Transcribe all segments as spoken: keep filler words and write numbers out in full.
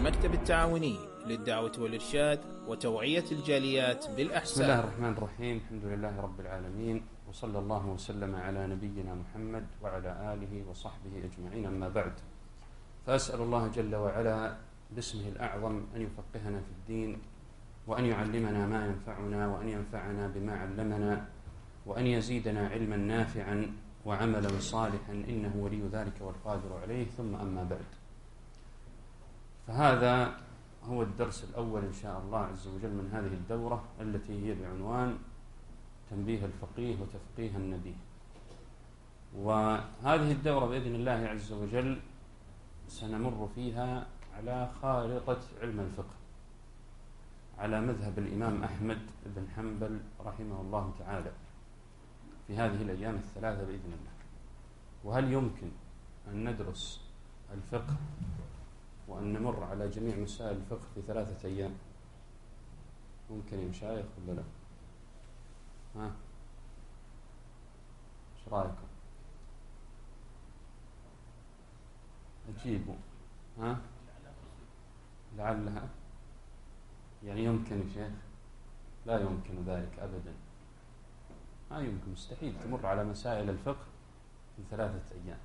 المكتب التعاوني للدعوة والإرشاد وتوعية الجاليات بالأحسان. بسم الله الرحمن الرحيم. الحمد لله رب العالمين، وصلى الله وسلم على نبينا محمد وعلى آله وصحبه أجمعين، أما بعد. فأسأل الله جل وعلا باسمه الأعظم أن يفقهنا في الدين، وأن يعلمنا ما ينفعنا، وأن ينفعنا بما علمنا، وأن يزيدنا علما نافعا وعملا صالحا، إنه ولي ذلك والقادر عليه. ثم أما بعد، فهذا هو الدرس الأول إن شاء الله عز وجل من هذه الدورة التي هي بعنوان تنبيه الفقيه وتفقيه النبيه. وهذه الدورة بإذن الله عز وجل سنمر فيها على خارطة علم الفقه على مذهب الإمام أحمد بن حنبل رحمه الله تعالى في هذه الأيام الثلاثة بإذن الله. وهل يمكن أن ندرس الفقه وأن نمر على جميع مسائل الفقه في ثلاثة أيام؟ ممكن يا مشايخ ولا لا؟ ها؟ ايش رأيكم؟ أجيبوا. ها؟ لعلها يعني يمكن يا شيخ؟ لا يمكن ذلك أبدا، ما يمكن، مستحيل تمر على مسائل الفقه في ثلاثة أيام.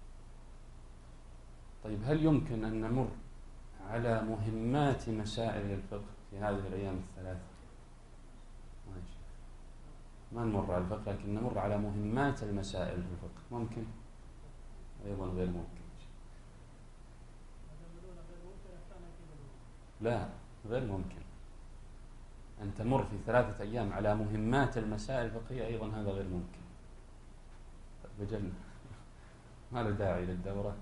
طيب هل يمكن أن نمر على مهمات مسائل الفقه في هذه الأيام الثلاثة؟ ماشي. ما نمر على الفقه لكن نمر على مهمات المسائل في الفقه، ممكن؟ أيضا غير ممكن. لا، غير ممكن أن تمر في ثلاثة أيام على مهمات المسائل الفقهية، أيضا هذا غير ممكن. بجل ما له داعي للدورة،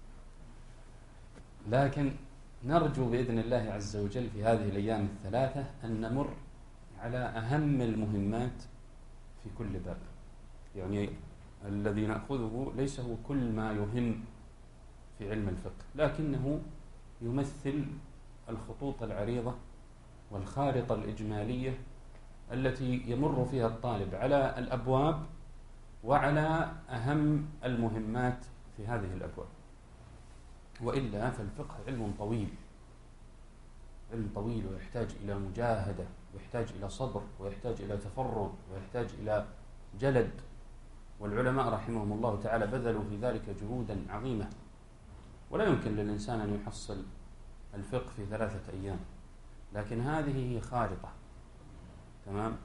لكن نرجو بإذن الله عز وجل في هذه الأيام الثلاثة أن نمر على أهم المهمات في كل باب. يعني الذي نأخذه ليس هو كل ما يهم في علم الفقه، لكنه يمثل الخطوط العريضة والخارطة الإجمالية التي يمر فيها الطالب على الأبواب وعلى أهم المهمات في هذه الأبواب. وإلا فالفقه علم طويل، علم طويل ويحتاج إلى مجاهدة، ويحتاج إلى صبر، ويحتاج إلى تفرغ، ويحتاج إلى جلد. والعلماء رحمهم الله تعالى بذلوا في ذلك جهودا عظيمة، ولا يمكن للإنسان أن يحصل الفقه في ثلاثة أيام. لكن هذه هي خارطة، تمام.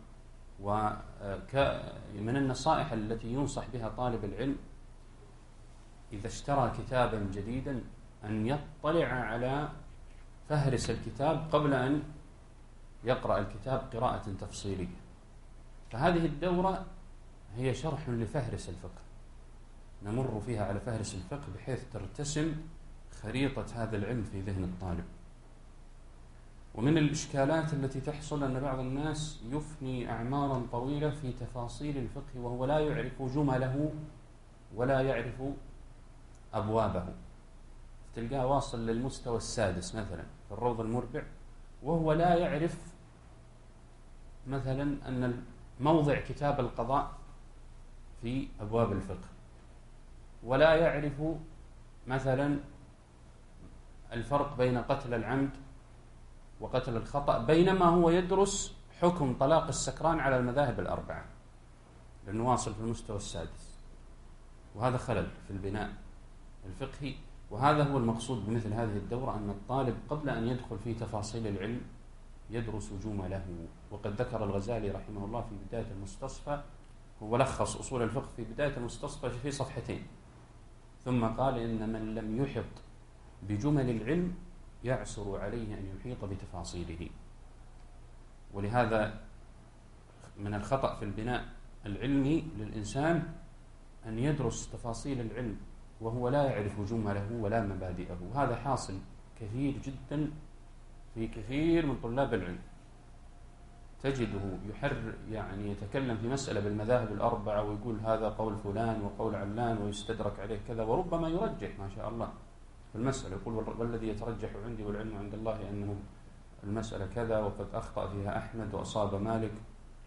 ومن النصائح التي ينصح بها طالب العلم إذا اشترى كتابا جديدا أن يطلع على فهرس الكتاب قبل أن يقرأ الكتاب قراءة تفصيلية. فهذه الدورة هي شرح لفهرس الفقه، نمر فيها على فهرس الفقه بحيث ترتسم خريطة هذا العلم في ذهن الطالب. ومن الإشكالات التي تحصل أن بعض الناس يفني أعمارا طويلة في تفاصيل الفقه وهو لا يعرف جمله ولا يعرف أبوابه. تلقاه واصل للمستوى السادس مثلا في الروض المربع وهو لا يعرف مثلا أن موضع كتاب القضاء في أبواب الفقه، ولا يعرف مثلا الفرق بين قتل العمد وقتل الخطأ، بينما هو يدرس حكم طلاق السكران على المذاهب الأربعة لأنه واصل في المستوى السادس. وهذا خلل في البناء الفقهي، وهذا هو المقصود بمثل هذه الدورة، أن الطالب قبل أن يدخل في تفاصيل العلم يدرس جمله. وقد ذكر الغزالي رحمه الله في بداية المستصفى، هو لخص أصول الفقه في بداية المستصفى في صفحتين، ثم قال إن من لم يحط بجمل العلم يعسر عليه أن يحيط بتفاصيله. ولهذا من الخطأ في البناء العلمي للإنسان أن يدرس تفاصيل العلم وهو لا يعرف جمله ولا مبادئه. هذا حاصل كثير جدا في كثير من طلاب العلم، تجده يحر يعني يتكلم في مسألة بالمذاهب الأربعة ويقول هذا قول فلان وقول علان ويستدرك عليه كذا، وربما يرجح ما شاء الله في المسألة، يقول والذي يترجح عندي والعلم عند الله أنه المسألة كذا، وقد أخطأ فيها أحمد وأصاب مالك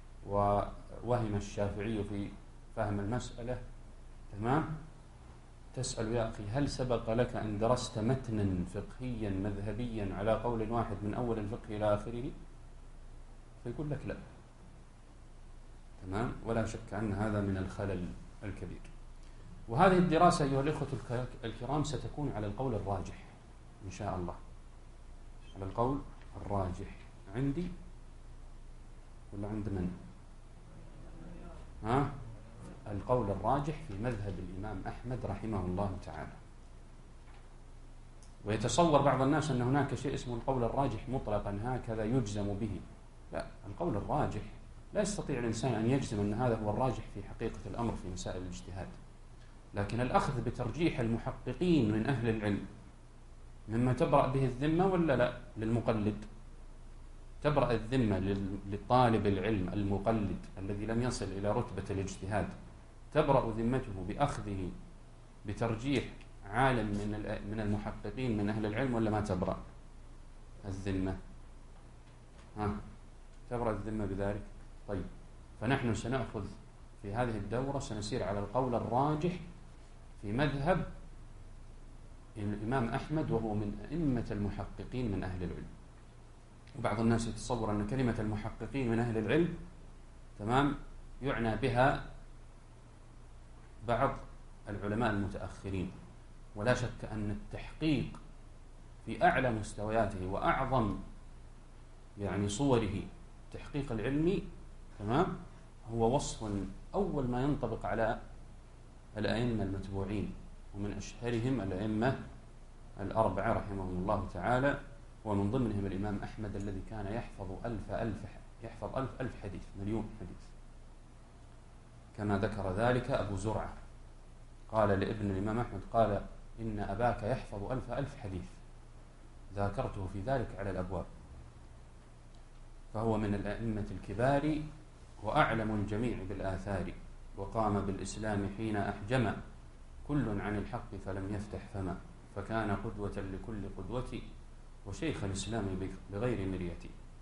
ووهم الشافعي في فهم المسألة، تمام. تسأل يا أخي هل سبق لك أن درست متنا فقهيا مذهبيا على قول واحد من أول الفقه إلى آخره؟ فيقول لك لا. تمام؟ ولا شك أن هذا من الخلل الكبير. وهذه الدراسة أيها الإخوة الكرام ستكون على القول الراجح إن شاء الله، على القول الراجح عندي ولا عند من؟ ها؟ القول الراجح في مذهب الإمام أحمد رحمه الله تعالى. ويتصور بعض الناس أن هناك شيء اسمه القول الراجح مطلقا هكذا يجزم به. لا، القول الراجح لا يستطيع الإنسان أن يجزم أن هذا هو الراجح في حقيقة الأمر في مسائل الاجتهاد، لكن الأخذ بترجيح المحققين من أهل العلم مما تبرأ به الذمة ولا لا للمقلد. تبرأ الذمة للطالب العلم المقلد الذي لم يصل إلى رتبة الاجتهاد، تبرأ ذمته بأخذه بترجيح عالم من من المحققين من أهل العلم ولا ما تبرأ الذمة؟ ها، تبرأ الذمة بذلك. طيب، فنحن سنأخذ في هذه الدورة سنسير على القول الراجح في مذهب الإمام أحمد، وهو من أئمة المحققين من أهل العلم. وبعض الناس يتصور أن كلمة المحققين من أهل العلم تمام يعنى بها بعض العلماء المتأخرين، ولا شك أن التحقيق في أعلى مستوياته وأعظم يعني صوره التحقيق العلمي تمام هو وصف أول ما ينطبق على الأئمة المتبوعين، ومن أشهرهم الأئمة الأربعة رحمهم الله تعالى، ومن ضمنهم الإمام أحمد الذي كان يحفظ ألف ألف يحفظ ألف ألف حديث، مليون حديث، كما ذكر ذلك أبو زرعة قال لابن الإمام أحمد قال إن أباك يحفظ ألف ألف حديث ذاكرته في ذلك على الأبواب. فهو من الأئمة الكبار وأعلم الجميع بالآثار، وقام بالإسلام حين أحجم كل عن الحق فلم يفتح فما، فكان قدوة لكل قدوة وشيخ الإسلام بغير مرية،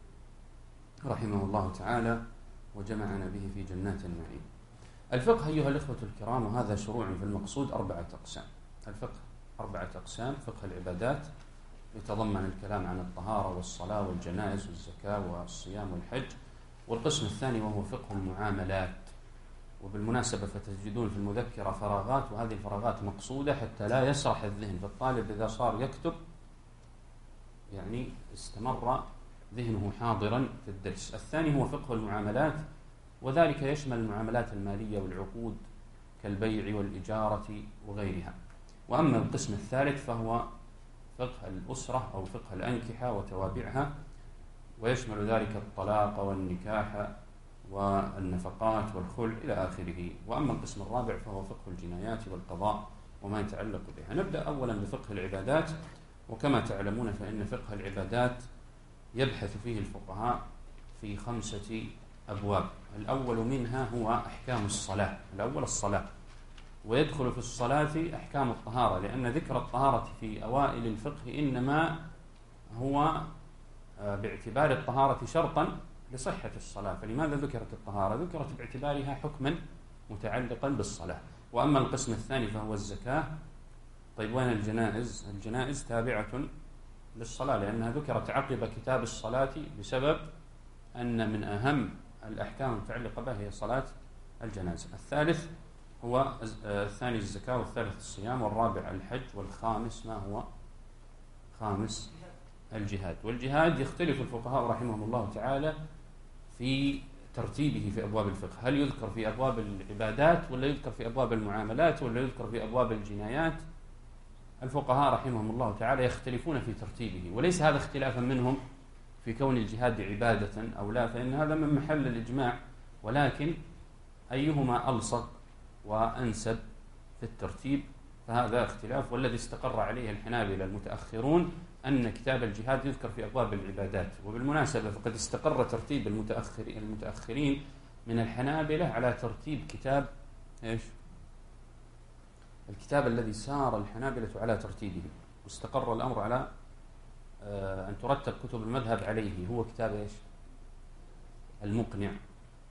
رحمه الله تعالى وجمعنا به في جنات النعيم. الفقه أيها الإخوة الكرام، وهذا شروع في المقصود، أربعة أقسام. الفقه أربعة أقسام: فقه العبادات يتضمن الكلام عن الطهارة والصلاة والجنائز والزكاة والصيام والحج، والقسم الثاني وهو فقه المعاملات. وبالمناسبة فتجدون في المذكرة فراغات، وهذه الفراغات مقصودة حتى لا يسرح الذهن، فالطالب إذا صار يكتب يعني استمر ذهنه حاضرا في الدرس. الثاني هو فقه المعاملات، وذلك يشمل المعاملات المالية والعقود كالبيع والإجارة وغيرها. وأما القسم الثالث فهو فقه الأسرة أو فقه الأنكحة وتوابعها، ويشمل ذلك الطلاق والنكاح والنفقات والخلع إلى آخره. وأما القسم الرابع فهو فقه الجنايات والقضاء وما يتعلق بها. نبدأ أولا بفقه العبادات. وكما تعلمون فإن فقه العبادات يبحث فيه الفقهاء في خمسة أبواب. الأول منها هو أحكام الصلاة، الأول الصلاة، ويدخل في الصلاة أحكام الطهارة، لأن ذكر الطهارة في أوائل الفقه إنما هو باعتبار الطهارة شرطا لصحة الصلاة. فلماذا ذكرت الطهارة؟ ذكرت باعتبارها حكما متعلقا بالصلاة. وأما القسم الثاني فهو الزكاة. طيب وين الجنائز؟ الجنائز تابعة للصلاة لأنها ذكرت عقب كتاب الصلاة بسبب أن من أهم الأحكام المتعلقة بها هي صلاة الجنازة. الثالث هو الثاني الزكاة، والثالث الصيام، والرابع الحج، والخامس ما هو خامس الجهاد. والجهاد يختلف الفقهاء رحمهم الله تعالى في ترتيبه في أبواب الفقه، هل يذكر في أبواب العبادات ولا يذكر في أبواب المعاملات ولا يذكر في أبواب الجنايات؟ الفقهاء رحمهم الله تعالى يختلفون في ترتيبه، وليس هذا اختلافا منهم في كون الجهاد عبادة أو لا، فإن هذا من محل الإجماع، ولكن أيهما ألصق وأنسب في الترتيب فهذا اختلاف. والذي استقر عليه الحنابلة المتأخرون أن كتاب الجهاد يذكر في أبواب العبادات. وبالمناسبة فقد استقر ترتيب المتأخر المتأخرين من الحنابلة على ترتيب كتاب إيش؟ الكتاب الذي سار الحنابلة على ترتيبه، واستقر الأمر على أن ترتب كتب المذهب عليه، هو كتاب إيش؟ المقنع،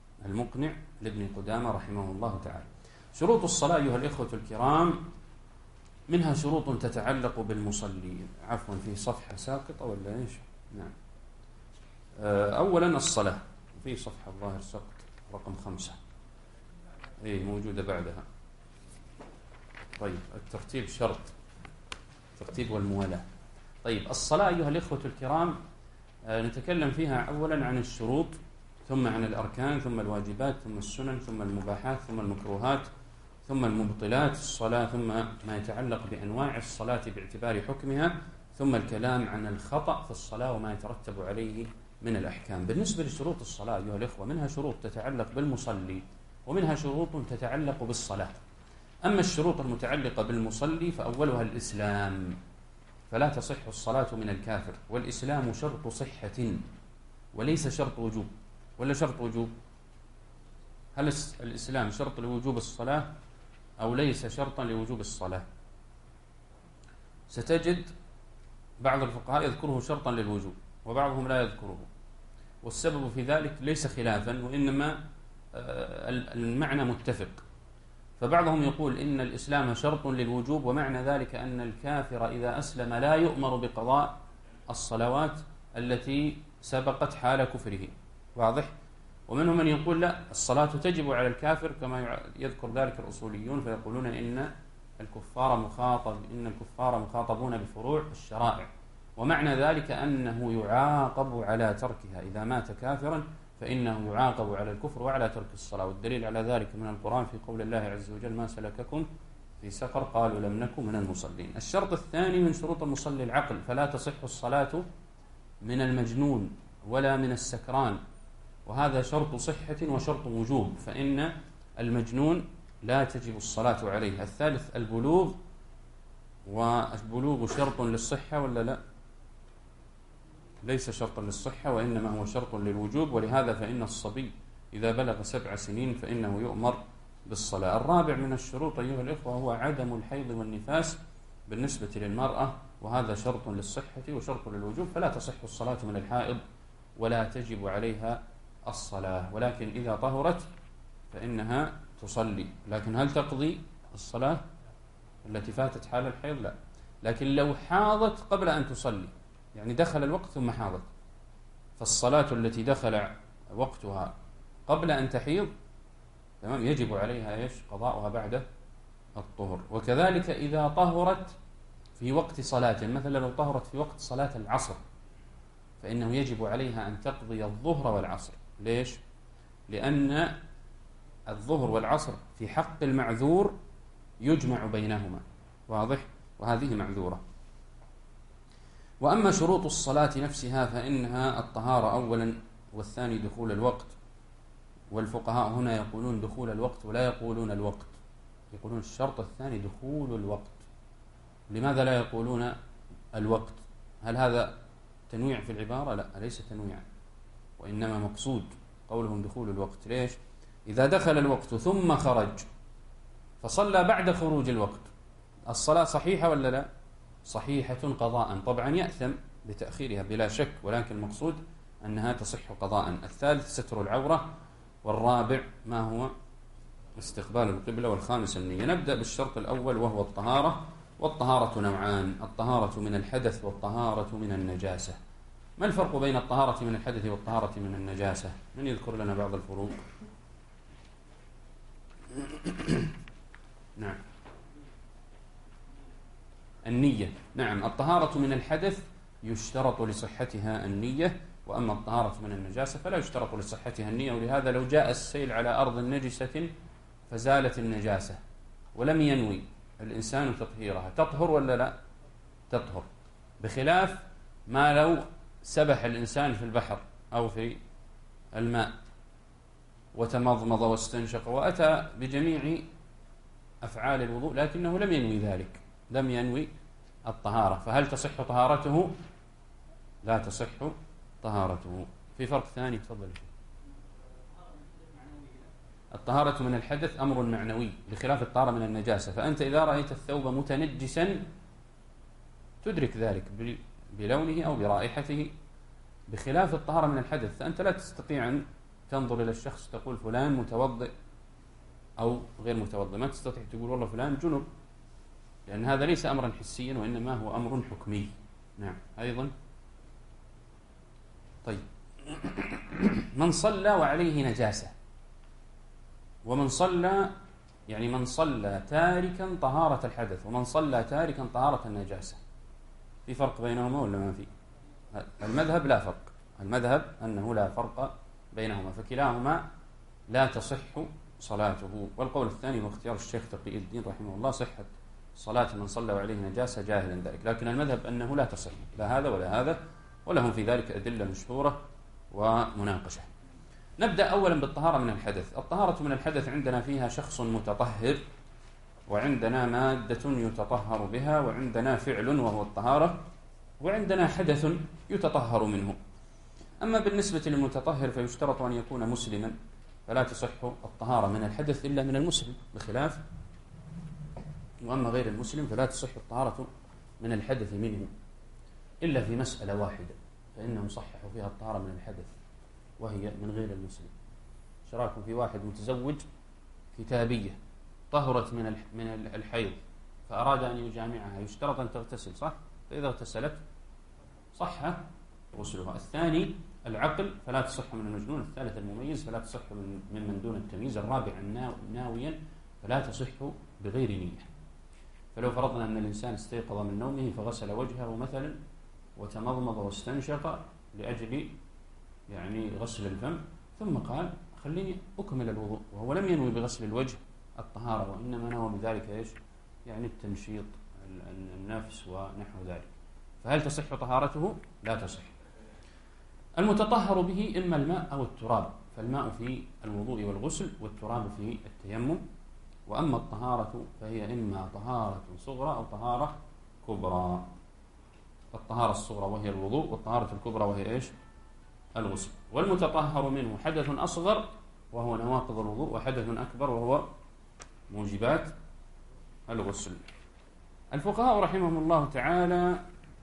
المقنع لابن قدامة رحمه الله تعالى. شروط الصلاة أيها الإخوة الكرام منها شروط تتعلق بالمصلي. عفوا في صفحة ساقطة ولا إيش؟ نعم. أولا الصلاة، في صفحة الظاهر سقط رقم خمسة، إيه موجودة بعدها. طيب الترتيب شرط، الترتيب والموالاة. طيب الصلاة أيها الإخوة الكرام نتكلم فيها أولا عن الشروط، ثم عن الأركان، ثم الواجبات، ثم السنن، ثم المباحات، ثم المكروهات، ثم المبطلات الصلاة، ثم ما يتعلق بأنواع الصلاة باعتبار حكمها، ثم الكلام عن الخطأ في الصلاة وما يترتب عليه من الأحكام. بالنسبة لشروط الصلاة أيها الإخوة، منها شروط تتعلق بالمصلي ومنها شروط تتعلق بالصلاة. أما الشروط المتعلقة بالمصلي فأولها الإسلام، فلا تصح الصلاة من الكافر، والإسلام شرط صحة وليس شرط وجوب. ولا شرط وجوب؟ هل الإسلام شرط لوجوب الصلاة أو ليس شرطا لوجوب الصلاة؟ ستجد بعض الفقهاء يذكره شرطا للوجوب وبعضهم لا يذكره، والسبب في ذلك ليس خلافا وإنما المعنى متفق. فبعضهم يقول إن الإسلام شرط للوجوب، ومعنى ذلك أن الكافر إذا أسلم لا يؤمر بقضاء الصلوات التي سبقت حال كفره. واضح؟ ومنهم من يقول لا، الصلاة تجب على الكافر كما يذكر ذلك الأصوليون، فيقولون إن الكفار مخاطب إن الكفار مخاطبون بفروع الشرائع، ومعنى ذلك أنه يعاقب على تركها. إذا مات كافرا فإنه يعاقب على الكفر وعلى ترك الصلاة. والدليل على ذلك من القرآن في قول الله عز وجل: ما سلككم في سقر قالوا لم نكن من المصلين. الشرط الثاني من شروط المصلي العقل، فلا تصح الصلاة من المجنون ولا من السكران، وهذا شرط صحة وشرط وجوب، فإن المجنون لا تجب الصلاة عليه. الثالث البلوغ، والبلوغ شرط للصحة ولا لا؟ ليس شرطا للصحة وإنما هو شرط للوجوب، ولهذا فإن الصبي إذا بلغ سبع سنين فإنه يؤمر بالصلاة. الرابع من الشروط أيها الإخوة هو عدم الحيض والنفاس بالنسبة للمرأة، وهذا شرط للصحة وشرط للوجوب، فلا تصح الصلاة من الحائض ولا تجب عليها الصلاة، ولكن إذا طهرت فإنها تصلي. لكن هل تقضي الصلاة التي فاتت حال الحيض؟ لا. لكن لو حاضت قبل أن تصلي، يعني دخل الوقت ثم حاضت، فالصلاة التي دخل وقتها قبل أن تحيض تمام يجب عليها إيش؟ قضاؤها بعد الطهر. وكذلك إذا طهرت في وقت صلاة، مثلا لو طهرت في وقت صلاة العصر فإنه يجب عليها أن تقضي الظهر والعصر. ليش؟ لأن الظهر والعصر في حق المعذور يجمع بينهما. واضح؟ وهذه معذورة. وأما شروط الصلاة نفسها فإنها الطهارة أولا، والثاني دخول الوقت. والفقهاء هنا يقولون دخول الوقت ولا يقولون الوقت، يقولون الشرط الثاني دخول الوقت. لماذا لا يقولون الوقت؟ هل هذا تنويع في العبارة؟ لا، ليس تنويعا، وإنما مقصود قولهم دخول الوقت. ليش؟ إذا دخل الوقت ثم خرج فصلى بعد خروج الوقت، الصلاة صحيحة ولا لا؟ صحيحة قضاء. طبعا يأثم بتأخيرها بلا شك، ولكن المقصود أنها تصح قضاء. الثالث ستر العورة، والرابع ما هو استقبال القبلة، والخامس النية. نبدأ بالشرط الأول وهو الطهارة. والطهارة نوعان: الطهارة من الحدث والطهارة من النجاسة. ما الفرق بين الطهارة من الحدث والطهارة من النجاسة؟ من يذكر لنا بعض الفروق؟ نعم. النية. نعم، الطهارة من الحدث يشترط لصحتها النية، وأما الطهارة من النجاسة فلا يشترط لصحتها النية. ولهذا لو جاء السيل على أرض نجسة فزالت النجاسة ولم ينوي الإنسان تطهيرها، تطهر ولا لا؟ تطهر، بخلاف ما لو سبح الإنسان في البحر أو في الماء وتمضمض واستنشق وأتى بجميع أفعال الوضوء لكنه لم ينوي ذلك، لم ينوي الطهارة، فهل تصح طهارته؟ لا تصح طهارته. في فرق ثاني، تفضل. الطهارة من الحدث أمر معنوي بخلاف الطهارة من النجاسة، فأنت إذا رأيت الثوب متنجسا تدرك ذلك بلونه أو برائحته، بخلاف الطهارة من الحدث، فأنت لا تستطيع أن تنظر إلى الشخص تقول فلان متوضئ أو غير متوضئ، ما تستطيع تقول والله فلان جنب. لأن هذا ليس أمرا حسيا وإنما هو أمر حكمي. نعم. أيضا طيب من صلى وعليه نجاسة، ومن صلى يعني من صلى تاركا طهارة الحدث ومن صلى تاركا طهارة النجاسة، في فرق بينهما ولا ما في؟ المذهب لا فرق، المذهب أنه لا فرق بينهما، فكلاهما لا تصح صلاته. والقول الثاني واختيار الشيخ تقي الدين رحمه الله صحة صلاة من صلى وعليه نجاسة جاهلا ذلك، لكن المذهب أنه لا تصح لا هذا ولا هذا، ولهم في ذلك أدلة مشهورة ومناقشة. نبدأ أولا بالطهارة من الحدث. الطهارة من الحدث عندنا فيها شخص متطهر، وعندنا مادة يتطهر بها، وعندنا فعل وهو الطهارة، وعندنا حدث يتطهر منه. أما بالنسبة للمتطهر فيشترط أن يكون مسلما، فلا تصح الطهارة من الحدث إلا من المسلم بخلاف، وأما غير المسلم فلا تصح الطهارة من الحدث منه إلا في مسألة واحدة، فإنهم صححوا فيها الطهارة من الحدث وهي من غير المسلم. شراكم في واحد متزوج كتابية طهرت من من الحيض فأراد أن يجامعها، يشترط أن تغتسل صح؟ فإذا اغتسلت صح غسلها. الثاني العقل فلا تصح من المجنون. الثالث المميز فلا تصح من من دون التمييز. الرابع ناويا فلا تصح بغير نية. فلو فرضنا أن الإنسان استيقظ من نومه فغسل وجهه مثلا وتمضمض واستنشق لأجل يعني غسل الفم، ثم قال خليني أكمل الوضوء، وهو لم ينوي بغسل الوجه الطهارة، وإنما نوى بذلك إيش؟ يعني التنشيط النفس ونحو ذلك، فهل تصح طهارته؟ لا تصح. المتطهر به إما الماء أو التراب، فالماء في الوضوء والغسل والتراب في التيمم. وأما الطهارة فهي إما طهارة صغرى أو طهارة كبرى. الطهارة الصغرى وهي الوضوء، والطهارة الكبرى وهي إيش؟ الغسل. والمتطهر منه حدث أصغر وهو نواقض الوضوء، وحدث أكبر وهو موجبات الغسل. الفقهاء رحمهم الله تعالى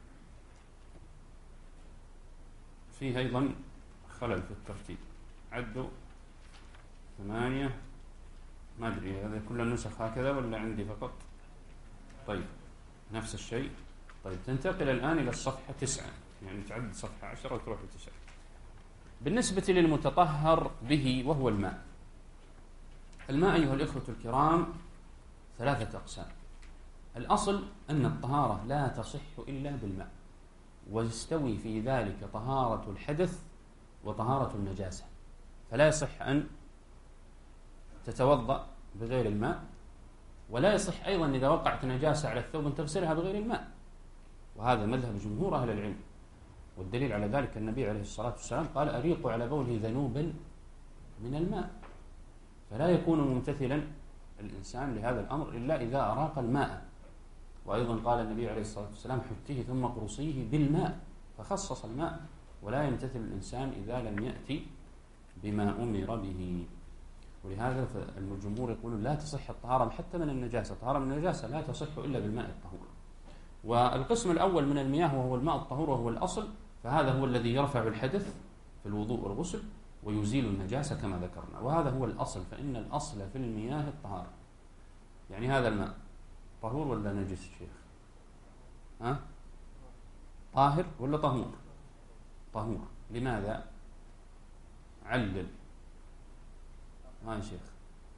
فيه أيضا خلل في الترتيب، عدوا ثمانية، ما أدري هذا كل النسخ هكذا ولا عندي فقط؟ طيب نفس الشيء. طيب تنتقل الآن إلى الصفحة تسعة، يعني تعد صفحة عشرة وتروح لتسعة. بالنسبة للمتطهر به وهو الماء، الماء أيها الإخوة الكرام ثلاثة أقسام. الأصل أن الطهارة لا تصح إلا بالماء، ويستوي في ذلك طهارة الحدث وطهارة النجاسة، فلا يصح أن تتوضأ بغير الماء، ولا يصح أيضا إذا وقعت نجاسة على الثوب أن تغسلها بغير الماء، وهذا مذهب جمهور أهل العلم. والدليل على ذلك النبي عليه الصلاة والسلام قال أريق على بوله ذنوبا من الماء، فلا يكون ممتثلا الإنسان لهذا الأمر إلا إذا أراق الماء. وأيضا قال النبي عليه الصلاة والسلام حتيه ثم قرصيه بالماء، فخصص الماء، ولا يمتثل الإنسان إذا لم يأتي بما أمر به. ولهذا الجمهور يقولون لا تصح الطهارة حتى من النجاسة، الطهارة من النجاسة لا تصح إلا بالماء الطهور. والقسم الأول من المياه وهو الماء الطهور وهو الأصل، فهذا هو الذي يرفع الحدث في الوضوء والغسل ويزيل النجاسة كما ذكرنا، وهذا هو الأصل، فإن الأصل في المياه الطهارة. يعني هذا الماء طهور ولا نجس الشيخ؟ ها؟ طاهر ولا طهور؟ طهور. لماذا؟ علل. ما يا شيخ؟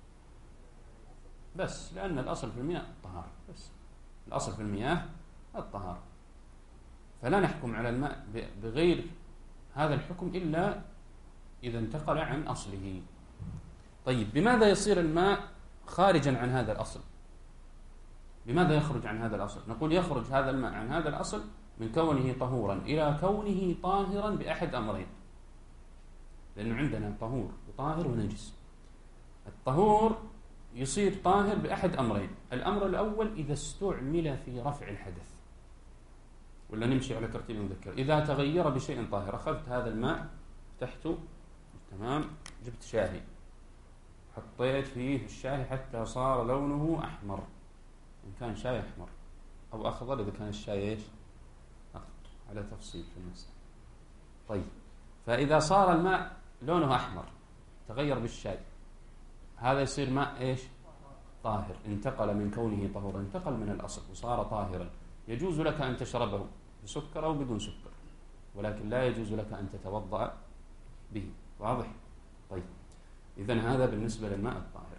بس لأن الأصل في المياه الطهارة، بس الأصل في المياه الطهارة، فلا نحكم على الماء بغير هذا الحكم إلا إذا انتقل عن أصله. طيب بماذا يصير الماء خارجا عن هذا الأصل؟ بماذا يخرج عن هذا الأصل؟ نقول يخرج هذا الماء عن هذا الأصل من كونه طهورا إلى كونه طاهرا بأحد أمرين، لأنه عندنا طهور وطاهر ونجس. الطهور يصير طاهر بأحد أمرين. الأمر الأول إذا استعمل في رفع الحدث، ولا نمشي على ترتيب المذكر، إذا تغير بشيء طاهر. أخذت هذا الماء فتحته تمام، جبت شاهي حطيت فيه الشاي حتى صار لونه أحمر، إن كان شاي أحمر، أو أخضر إذا كان الشاي إيش؟ أخضر، على تفصيل في المسألة. طيب فإذا صار الماء لونه أحمر تغير بالشاي، هذا يصير ماء إيش؟ طاهر انتقل من كونه طهورا، انتقل من الأصل وصار طاهرا، يجوز لك أن تشربه بسكر أو بدون سكر، ولكن لا يجوز لك أن تتوضأ به. واضح؟ طيب، إذن هذا بالنسبة للماء الطاهر.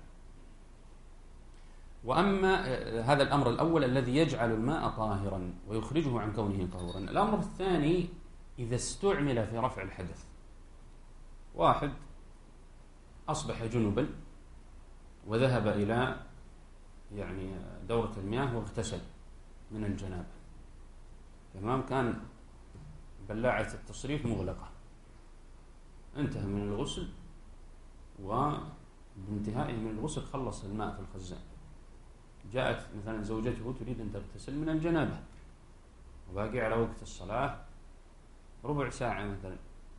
وأما هذا الأمر الأول الذي يجعل الماء طاهرا ويخرجه عن كونه طهورا. الأمر الثاني إذا استعمل في رفع الحدث. واحد أصبح جنبا وذهب إلى يعني دورة المياه واغتسل من الجنابة، تمام، كان بلاعة التصريف مغلقة، انتهى من الغسل وبانتهائه من الغسل خلص الماء في الخزان، جاءت مثلا زوجته تريد أن تغتسل من الجنابة وباقي على وقت الصلاة ربع ساعة مثلا،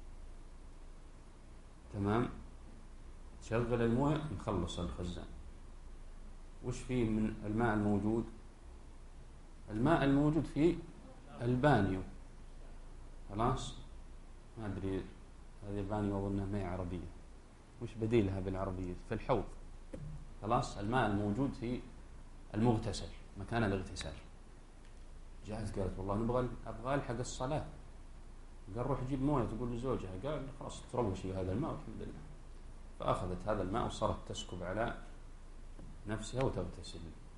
تمام، تشغل المويه مخلص الخزان. وش فيه من الماء الموجود؟ الماء الموجود في البانيو، خلاص، ما أدري هذه البانيو أظنها ما هي عربية، وش بديلها بالعربية؟ في الحوض، خلاص، الماء الموجود في المغتسل مكان الاغتسال. جاءت قالت والله نبغى أبغى ألحق الصلاة، قال روح جيب مويه، تقول لزوجها، قال خلاص تروشي هذا الماء والحمد لله. فأخذت هذا الماء وصارت تسكب على نفسها وتغتسل.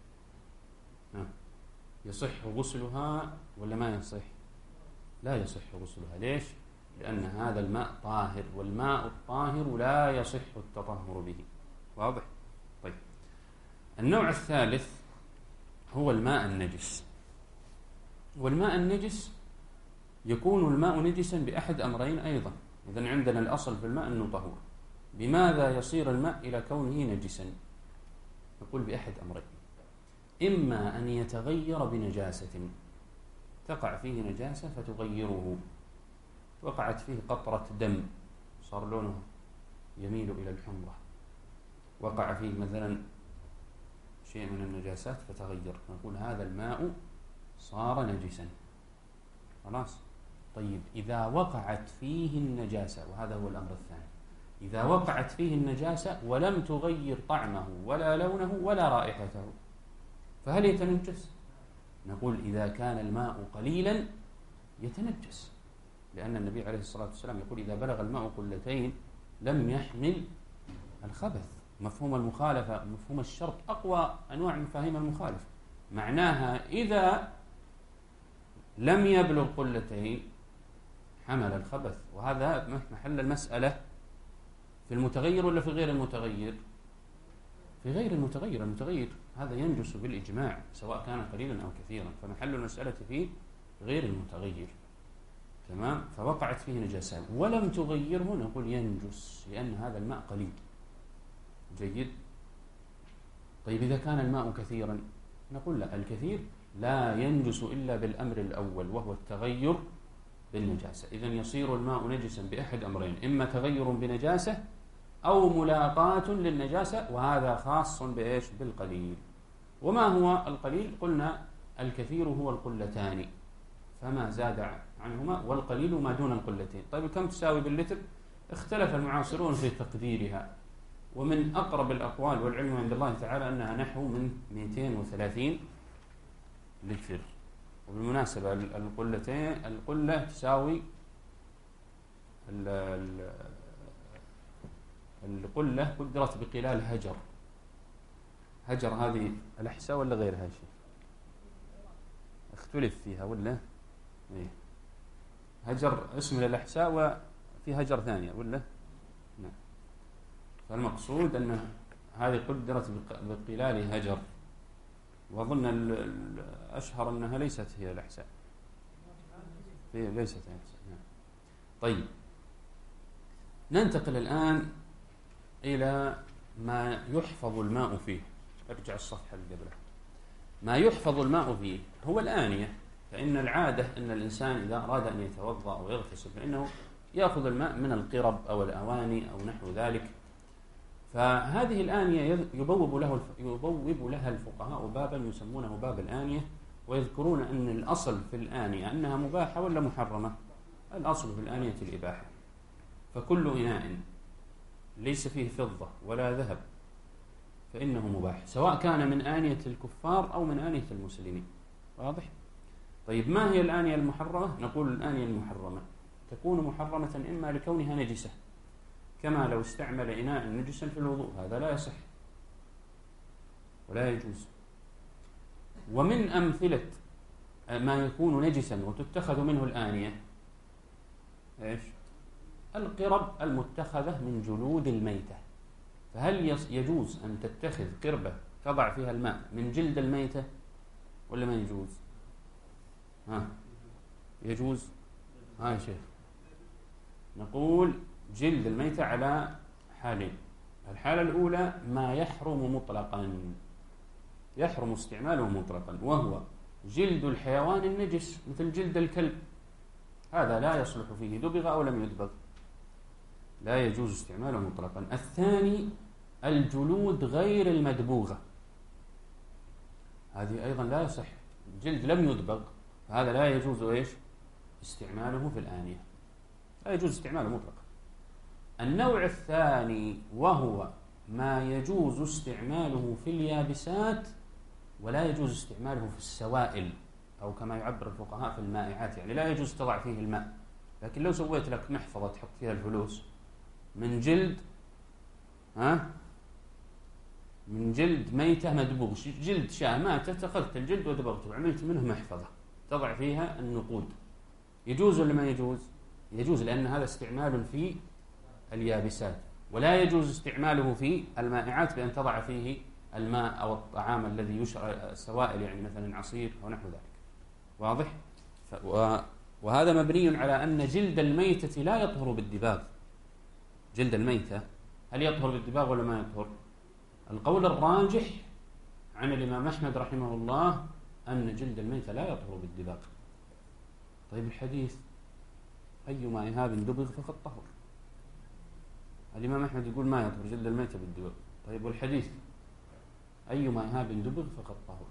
يصح غسلها ولا ما يصح؟ لا يصح غسلها. ليش؟ لأن هذا الماء طاهر، والماء الطاهر لا يصح التطهر به. واضح؟ طيب، النوع الثالث هو الماء النجس. والماء النجس يكون الماء نجسا بأحد أمرين أيضا. إذن عندنا الأصل في الماء أنه طهور. بماذا يصير الماء إلى كونه نجسا؟ نقول بأحد أمرين: إما أن يتغير بنجاسة، تقع فيه نجاسة فتغيره، وقعت فيه قطرة دم صار لونه يميل إلى الحمرة، وقع فيه مثلا شيء من النجاسات فتغير، نقول هذا الماء صار نجسا. خلاص. طيب، إذا وقعت فيه النجاسة، وهذا هو الأمر الثاني، إذا وقعت فيه النجاسة ولم تغير طعمه ولا لونه ولا رائحته، فهل يتنجس؟ نقول إذا كان الماء قليلا يتنجس، لأن النبي عليه الصلاة والسلام يقول إذا بلغ الماء قلتين لم يحمل الخبث. مفهوم المخالفة، مفهوم الشرط أقوى أنواع مفاهيم المخالفة، معناها إذا لم يبلغ قلتين حمل الخبث. وهذا محل المسألة في المتغير ولا في غير المتغير؟ في غير المتغير. المتغير هذا ينجس بالإجماع سواء كان قليلا أو كثيرا، فمحل المسألة في غير المتغير، تمام. فوقعت فيه نجاسة ولم تغيره، نقول ينجس لأن هذا الماء قليل. جيد. طيب، إذا كان الماء كثيرا نقول لا، الكثير لا ينجس إلا بالأمر الأول وهو التغير بالنجاسة. إذن يصير الماء نجسا بأحد أمرين: إما تغير بنجاسة أو ملاقاة للنجاسة، وهذا خاص بإيش؟ بالقليل. وما هو القليل؟ قلنا الكثير هو القلتان فما زاد عنهما، والقليل ما دون القلتين. طيب، كم تساوي باللتر؟ اختلف المعاصرون في تقديرها، ومن أقرب الأقوال والعلم عند الله تعالى أنها نحو من مئتين وثلاثين لتر. وبالمناسبة القلتين، القلة تساوي القلة قدرت بقلال هجر. هجر هذه الأحساء ولا غيرها شيء؟ اختلف فيها ولا إيه؟ هجر اسم للأحساء وفي هجر ثانية ولا؟ نعم. فالمقصود أن هذه قدرت بقلال هجر، وأظن الأشهر أنها ليست هي الأحساء، ليست هي الأحساء. نعم. طيب، ننتقل الآن إلى ما يحفظ الماء فيه. ارجع الصفحة اللي قبلها. ما يحفظ الماء فيه هو الآنية. فإن العادة أن الإنسان إذا أراد أن يتوضأ أو يغتسل فإنه يأخذ الماء من القرب أو الأواني أو نحو ذلك. فهذه الآنية يبوب له يبوب لها الفقهاء بابا يسمونه باب الآنية، ويذكرون أن الأصل في الآنية أنها مباحة ولا محرمة. الأصل في الآنية الإباحة. فكل إناء ليس فيه فضة ولا ذهب فإنه مباح، سواء كان من آنية الكفار أو من آنية المسلمين. واضح؟ طيب ما هي الآنية المحرمة؟ نقول الآنية المحرمة تكون محرمة إما لكونها نجسة، كما لو استعمل إناء نجسا في الوضوء، هذا لا يصح ولا يجوز. ومن أمثلة ما يكون نجسا وتتخذ منه الآنية إيش؟ القرب المتخذة من جلود الميتة. فهل يجوز أن تتخذ قربة تضع فيها الماء من جلد الميتة ولا ما يجوز؟ ها يجوز؟ ها يا شيخ، نقول جلد الميتة على حالين. الحالة الأولى ما يحرم مطلقا، يحرم استعماله مطلقا، وهو جلد الحيوان النجس مثل جلد الكلب، هذا لا يصلح فيه دبغ أو لم يدبغ، لا يجوز استعماله مطلقا. الثاني الجلود غير المدبوغة، هذه أيضا لا يصح، جلد لم يدبغ، هذا لا يجوز إيش؟ استعماله في الآنية، لا يجوز استعماله مطلقا. النوع الثاني وهو ما يجوز استعماله في اليابسات ولا يجوز استعماله في السوائل، أو كما يعبر الفقهاء في المائعات، يعني لا يجوز تضع فيه الماء، لكن لو سويت لك محفظة تحط فيها الفلوس من جلد ها من جلد ميتة مدبوغ، جلد شاة ماتت، أخذت الجلد ودبغته وعملت منه محفظة تضع فيها النقود، يجوز ولا ما يجوز؟ يجوز، لأن هذا استعمال في اليابسات، ولا يجوز استعماله في المائعات بأن تضع فيه الماء أو الطعام الذي يشرب السوائل، يعني مثلا عصير أو نحو ذلك. واضح؟ وهذا مبني على أن جلد الميتة لا يطهر بالدباغ. جلد الميتة هل يطهر بالدباغ ولا ما يطهر؟ القول الراجح عن الإمام أحمد رحمه الله أن جلد الميتة لا يطهر بالدباغ. طيب الحديث أيما إهاب دبغ فقد طهر، الإمام أحمد يقول ما يطهر جلد الميتة بالدباغ. طيب والحديث أيما إهاب دبغ فقد طهر،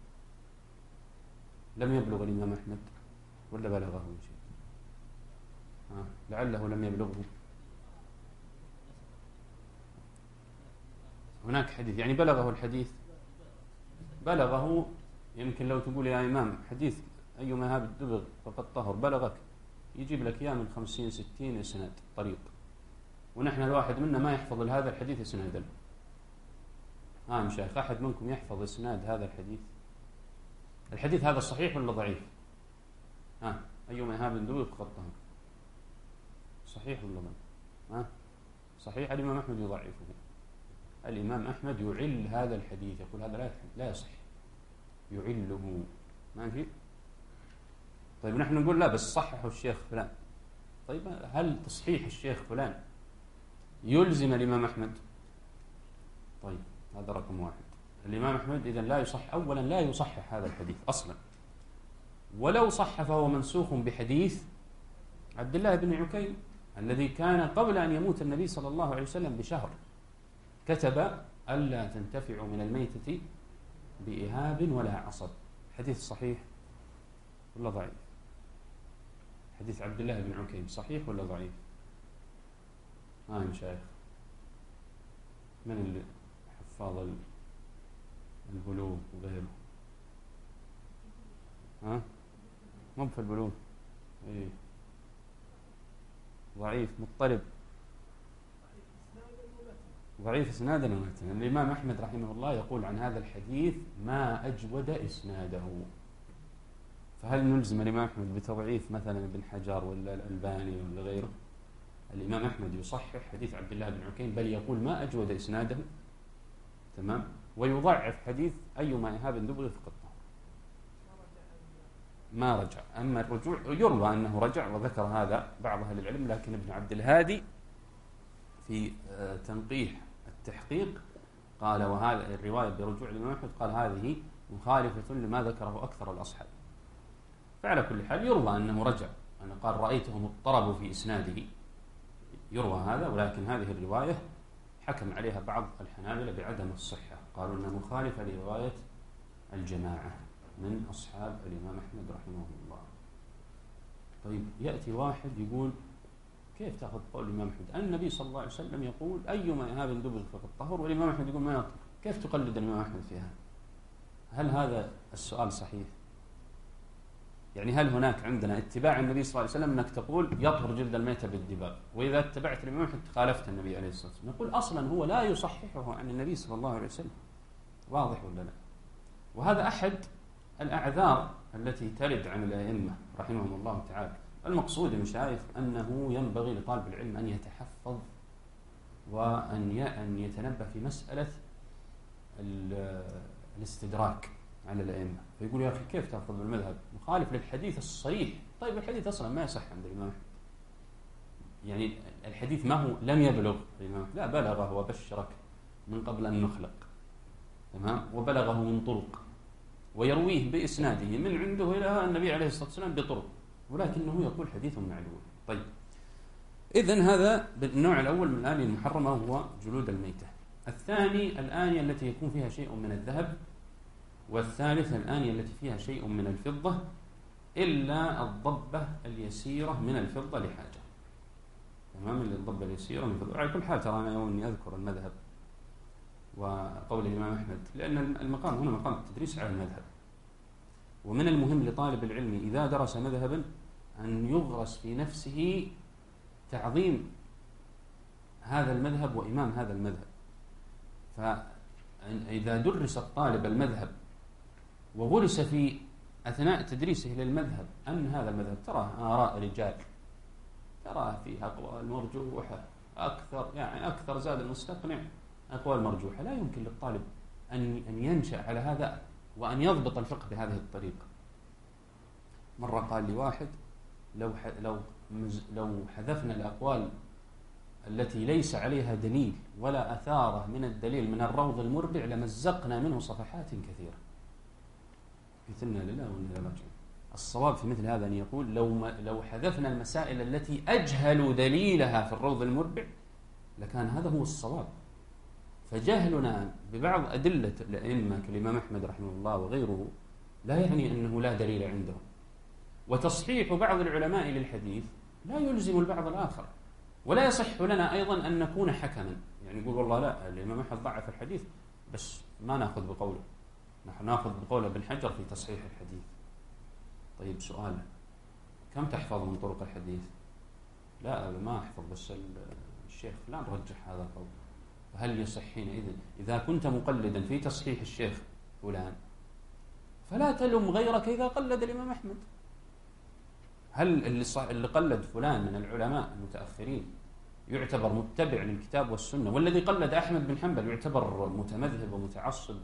لم يبلغ الإمام أحمد ولا بلغه شيء؟ آه. لعله لم يبلغه، هناك حديث يعني بلغه الحديث، بلغه، يمكن لو تقول يا إمام حديث أيما إهاب الدبغ فقد طهر بلغك، يجيب لك إياه من خمسين ستين إسناد طريق، ونحن الواحد منا ما يحفظ هذا الحديث إسنادا. ها آه مشايخ، أحد منكم يحفظ إسناد هذا الحديث؟ الحديث هذا صحيح ولا ضعيف؟ ها آه. أيما إهاب دبغ فقد طهر، صحيح ولا ضعيف؟ ها آه. صحيح. الإمام أحمد يضعفه، الإمام أحمد يعل هذا الحديث، يقول هذا لا لا يصح، يعله، ما في. طيب نحن نقول لا بس صححه الشيخ فلان. طيب هل تصحيح الشيخ فلان يلزم الإمام أحمد؟ طيب هذا رقم واحد. الإمام أحمد إذن لا يصح، أولا لا يصحح هذا الحديث أصلا، ولو صح فهو منسوخ بحديث عبد الله بن عكيم الذي كان قبل أن يموت النبي صلى الله عليه وسلم بشهر كتب ألا تنتفع من الميتة بإهاب ولا عصب. حديث صحيح ولا ضعيف؟ حديث عبد الله بن عكيم صحيح ولا ضعيف؟ ها آه مشايخ، من اللي حفاظ البلوغ وغيره؟ ها مو في البلوغ، ايه ضعيف مضطرب، ضعيف اسنادا ومتنا. الإمام أحمد رحمه الله يقول عن هذا الحديث ما أجود إسناده. فهل نلزم الإمام أحمد بتضعيف مثلا ابن حجر ولا الألباني ولا غيره؟ الإمام أحمد يصحح حديث عبد الله بن عكيم، بل يقول ما أجود إسناده، تمام، ويضعف حديث أيما إهاب دبغ فقد طهر، ما رجع. أما الرجوع يروى أنه رجع، وذكر هذا بعض أهل العلم، لكن ابن عبد الهادي في تنقيح التحقيق قال وهذا الرواية برجوع الإمام أحمد قال هذه مخالفة لما ذكره أكثر الأصحاب. فعلى كل حال يروى أنه رجع، أنا قال رأيته مضطرب في إسناده، يروى هذا، ولكن هذه الرواية حكم عليها بعض الحنابلة بعدم الصحة، قالوا أنها مخالفة لرواية الجماعة من أصحاب الإمام أحمد رحمه الله. طيب يأتي واحد يقول كيف تأخذ قول الإمام أحمد؟ النبي صلى الله عليه وسلم يقول أيما إهاب دبغ فقد طهر، والإمام أحمد يقول ما يطهر، كيف تقلد الإمام أحمد فيها؟ هل هذا السؤال صحيح؟ يعني هل هناك عندنا اتباع النبي صلى الله عليه وسلم أنك تقول يطهر جلد الميتة بالدباغ، وإذا اتبعت الإمام أحمد خالفت النبي عليه الصلاة والسلام؟ نقول أصلا هو لا يصححه عن النبي صلى الله عليه وسلم. واضح ولا لا؟ وهذا أحد الأعذار التي ترد عن الأئمة رحمهم الله تعالى. المقصود يا مشايخ أنه ينبغي لطالب العلم أن يتحفظ وأن أن يتنبه في مسألة الاستدراك على الأئمة، فيقول يا أخي كيف تأخذ بالمذهب مخالف للحديث الصريح؟ طيب الحديث أصلا ما يصح عند الإمام أحمد، يعني الحديث ما هو لم يبلغ الإمام، لا بلغه وبشرك من قبل أن نخلق، تمام، وبلغه من طرق ويرويه بإسناده من عنده إلى النبي عليه الصلاة والسلام بطرق، ولكنه يقول حديث معلول. طيب إذن هذا بالنوع الأول من الآنية المحرمة هو جلود الميتة. الثاني الآنية التي يكون فيها شيء من الذهب، والثالث الآنية التي فيها شيء من الفضة إلا الضبة اليسيرة من الفضة لحاجة. تمام، الضبة اليسيرة من الفضة. على كل حال ترى أنا يومني أذكر المذهب وقول الإمام أحمد، لأن المقام هنا مقام التدريس على المذهب، ومن المهم لطالب العلم إذا درس مذهبا أن يغرس في نفسه تعظيم هذا المذهب وإمام هذا المذهب. فإذا درس الطالب المذهب وغرس في أثناء تدريسه للمذهب أن هذا المذهب ترى آراء رجال، ترى فيها أقوال مرجوحة أكثر، يعني أكثر زاد المستقنع أقوال مرجوحة، لا يمكن للطالب أن أن ينشأ على هذا وأن يضبط الفقه بهذه الطريقة. مرة قال لي واحد لو لو لو حذفنا الأقوال التي ليس عليها دليل ولا أثاره من الدليل من الروض المربع لمزقنا منه صفحات كثيرة. قلت إنا لله وإنا إليه راجعون. الصواب في مثل هذا أن يقول لو لو حذفنا المسائل التي أجهل دليلها في الروض المربع لكان هذا هو الصواب. فجهلنا ببعض أدلة الأئمة كالإمام أحمد رحمه الله وغيره لا يعني أنه لا دليل عندهم، وتصحيح بعض العلماء للحديث لا يلزم البعض الآخر، ولا يصح لنا أيضا أن نكون حكما، يعني يقول والله لا الإمام أحمد ضعف الحديث بس ما نأخذ بقوله، نحن نأخذ بقوله ابن حجر في تصحيح الحديث. طيب سؤال، كم تحفظ من طرق الحديث؟ لا ما أحفظ، بس الشيخ فلان رجح هذا القول. فهل يصح حينئذ إذا كنت مقلدا في تصحيح الشيخ فلان فلا تلم غيرك إذا قلد الإمام أحمد؟ هل اللي, اللي قلد فلان من العلماء المتأخرين يعتبر متبع للكتاب والسنة، والذي قلد أحمد بن حنبل يعتبر متمذهب ومتعصب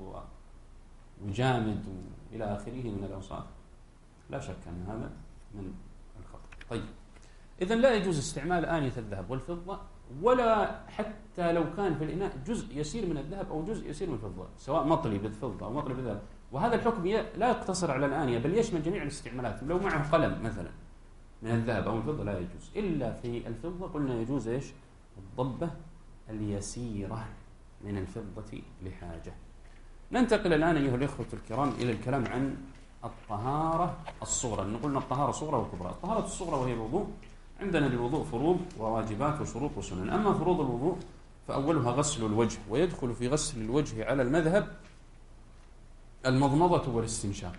وجامد إلى آخره من الأوصاف؟ لا شك أن هذا من الخطأ. طيب إذن لا يجوز استعمال آنية الذهب والفضة، ولا حتى لو كان في الإناء جزء يسير من الذهب أو جزء يسير من الفضة، سواء مطلي بالفضة أو مطلي بالذهب. وهذا الحكم لا يقتصر على الآنية بل يشمل جميع الاستعمالات. لو معه قلم مثلا من الذهب أو الفضة لا يجوز، إلا في الفضة قلنا يجوز إيش؟ الضبة اليسيرة من الفضة لحاجة. ننتقل الآن أيها الإخوة الكرام إلى الكلام عن الطهارة الصغرى. نقولنا الطهارة الصغرى والكبرى. الطهارة الصغرى وهي الوضوء. عندنا للوضوء فروض وواجبات وشروط وسنن. أما فروض الوضوء فأولها غسل الوجه، ويدخل في غسل الوجه على المذهب المضمضة والاستنشاق.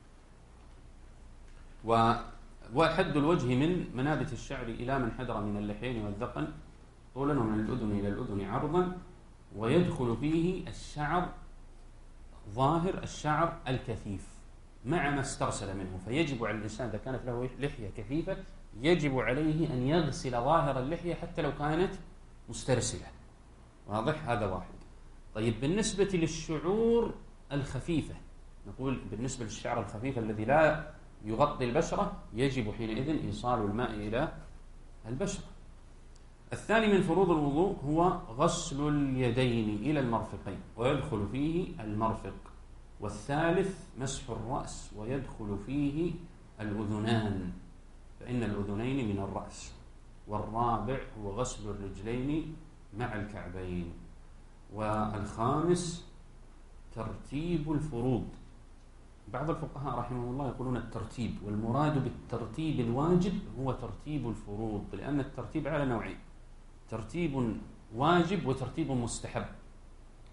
وحد الوجه من منابت الشعر إلى من حدر من اللحيين والذقن طولا، ومن الأذن إلى الأذن عرضا، ويدخل فيه الشعر ظاهر الشعر الكثيف مع ما استرسل منه. فيجب على الإنسان إذا كانت له لحية كثيفة يجب عليه أن يغسل ظاهر اللحية حتى لو كانت مسترسلة. واضح؟ هذا واحد. طيب بالنسبة للشعور الخفيفة، نقول بالنسبة للشعر الخفيف الذي لا يغطي البشرة يجب حينئذ إيصال الماء إلى البشرة. الثاني من فروض الوضوء هو غسل اليدين إلى المرفقين، ويدخل فيه المرفق. والثالث مسح الرأس، ويدخل فيه الأذنان، فإن الأذنين من الرأس. والرابع هو غسل الرجلين مع الكعبين. والخامس ترتيب الفروض. بعض الفقهاء رحمه الله يقولون الترتيب، والمراد بالترتيب الواجب هو ترتيب الفروض، لأن الترتيب على نوعين: ترتيب واجب وترتيب مستحب.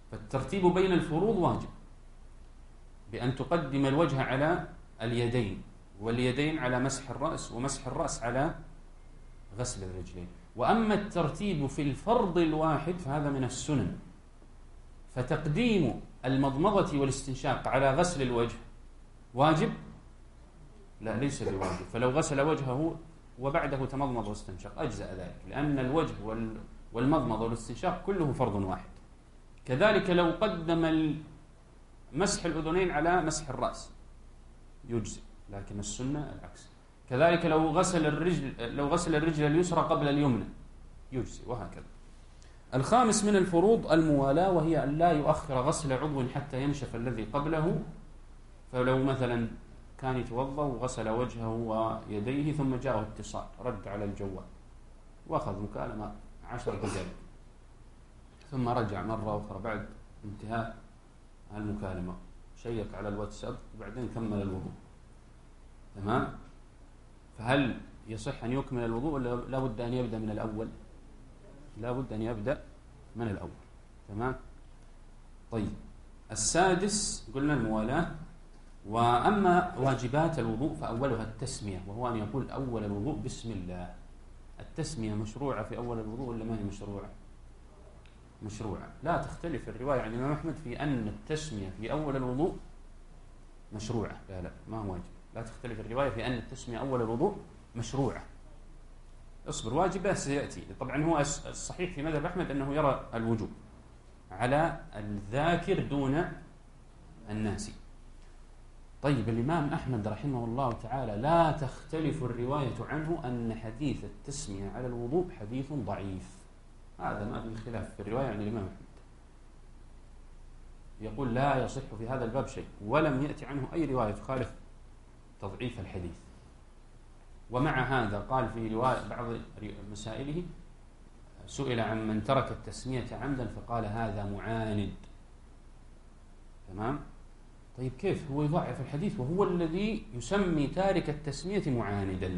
فالترتيب بين الفروض واجب، بأن تقدم الوجه على اليدين، واليدين على مسح الرأس، ومسح الرأس على غسل الرجلين. وأما الترتيب في الفرض الواحد فهذا من السنن، فتقديم المضمضة والاستنشاق على غسل الوجه واجب؟ لا، ليس بواجب. فلو غسل وجهه وبعده تمضمض واستنشق أجزأ ذلك، لأن الوجه والمضمضة والاستنشاق كله فرض واحد. كذلك لو قدم مسح الأذنين على مسح الرأس يجزئ، لكن السنة العكس. كذلك لو غسل الرجل لو غسل الرجل اليسرى قبل اليمنى يجزئ، وهكذا. الخامس من الفروض الموالاة، وهي أن لا يؤخر غسل عضو حتى ينشف الذي قبله. فلو مثلا كان يتوضأ وغسل وجهه ويديه ثم جاءه اتصال، رد على الجوال وأخذ مكالمة عشر دقائق، ثم رجع مرة أخرى بعد انتهاء المكالمة، شيك على الواتساب وبعدين كمل الوضوء، تمام؟ فهل يصح أن يكمل الوضوء ولا لا بد أن يبدأ من الأول؟ لا بد أن يبدأ من الأول، تمام؟ طيب، السادس قلنا الموالاة. وأما واجبات الوضوء فأولها التسمية، وهو أن يقول أول الوضوء بسم الله. التسمية مشروعة في أول الوضوء ولا ما هي مشروعة؟ مشروعة، لا تختلف الرواية عن الإمام أحمد في أن التسمية في أول الوضوء مشروعة. لا لا ما هو واجب، لا تختلف الرواية في أن التسمية أول الوضوء مشروعة. اصبر، واجبة سيأتي. طبعا هو الصحيح في مذهب أحمد أنه يرى الوجوب على الذاكر دون الناسي. طيب، الإمام أحمد رحمه الله تعالى لا تختلف الرواية عنه أن حديث التسمية على الوضوء حديث ضعيف، هذا ما في خلاف في الرواية عن الإمام أحمد، يقول لا يصح في هذا الباب شيء، ولم يأتي عنه أي رواية تخالف تضعيف الحديث. ومع هذا قال في رواية بعض مسائله سئل عن من ترك التسمية عمدا فقال هذا معاند، تمام؟ طيب كيف هو يضعف الحديث وهو الذي يسمي تارك التسمية معاندا؟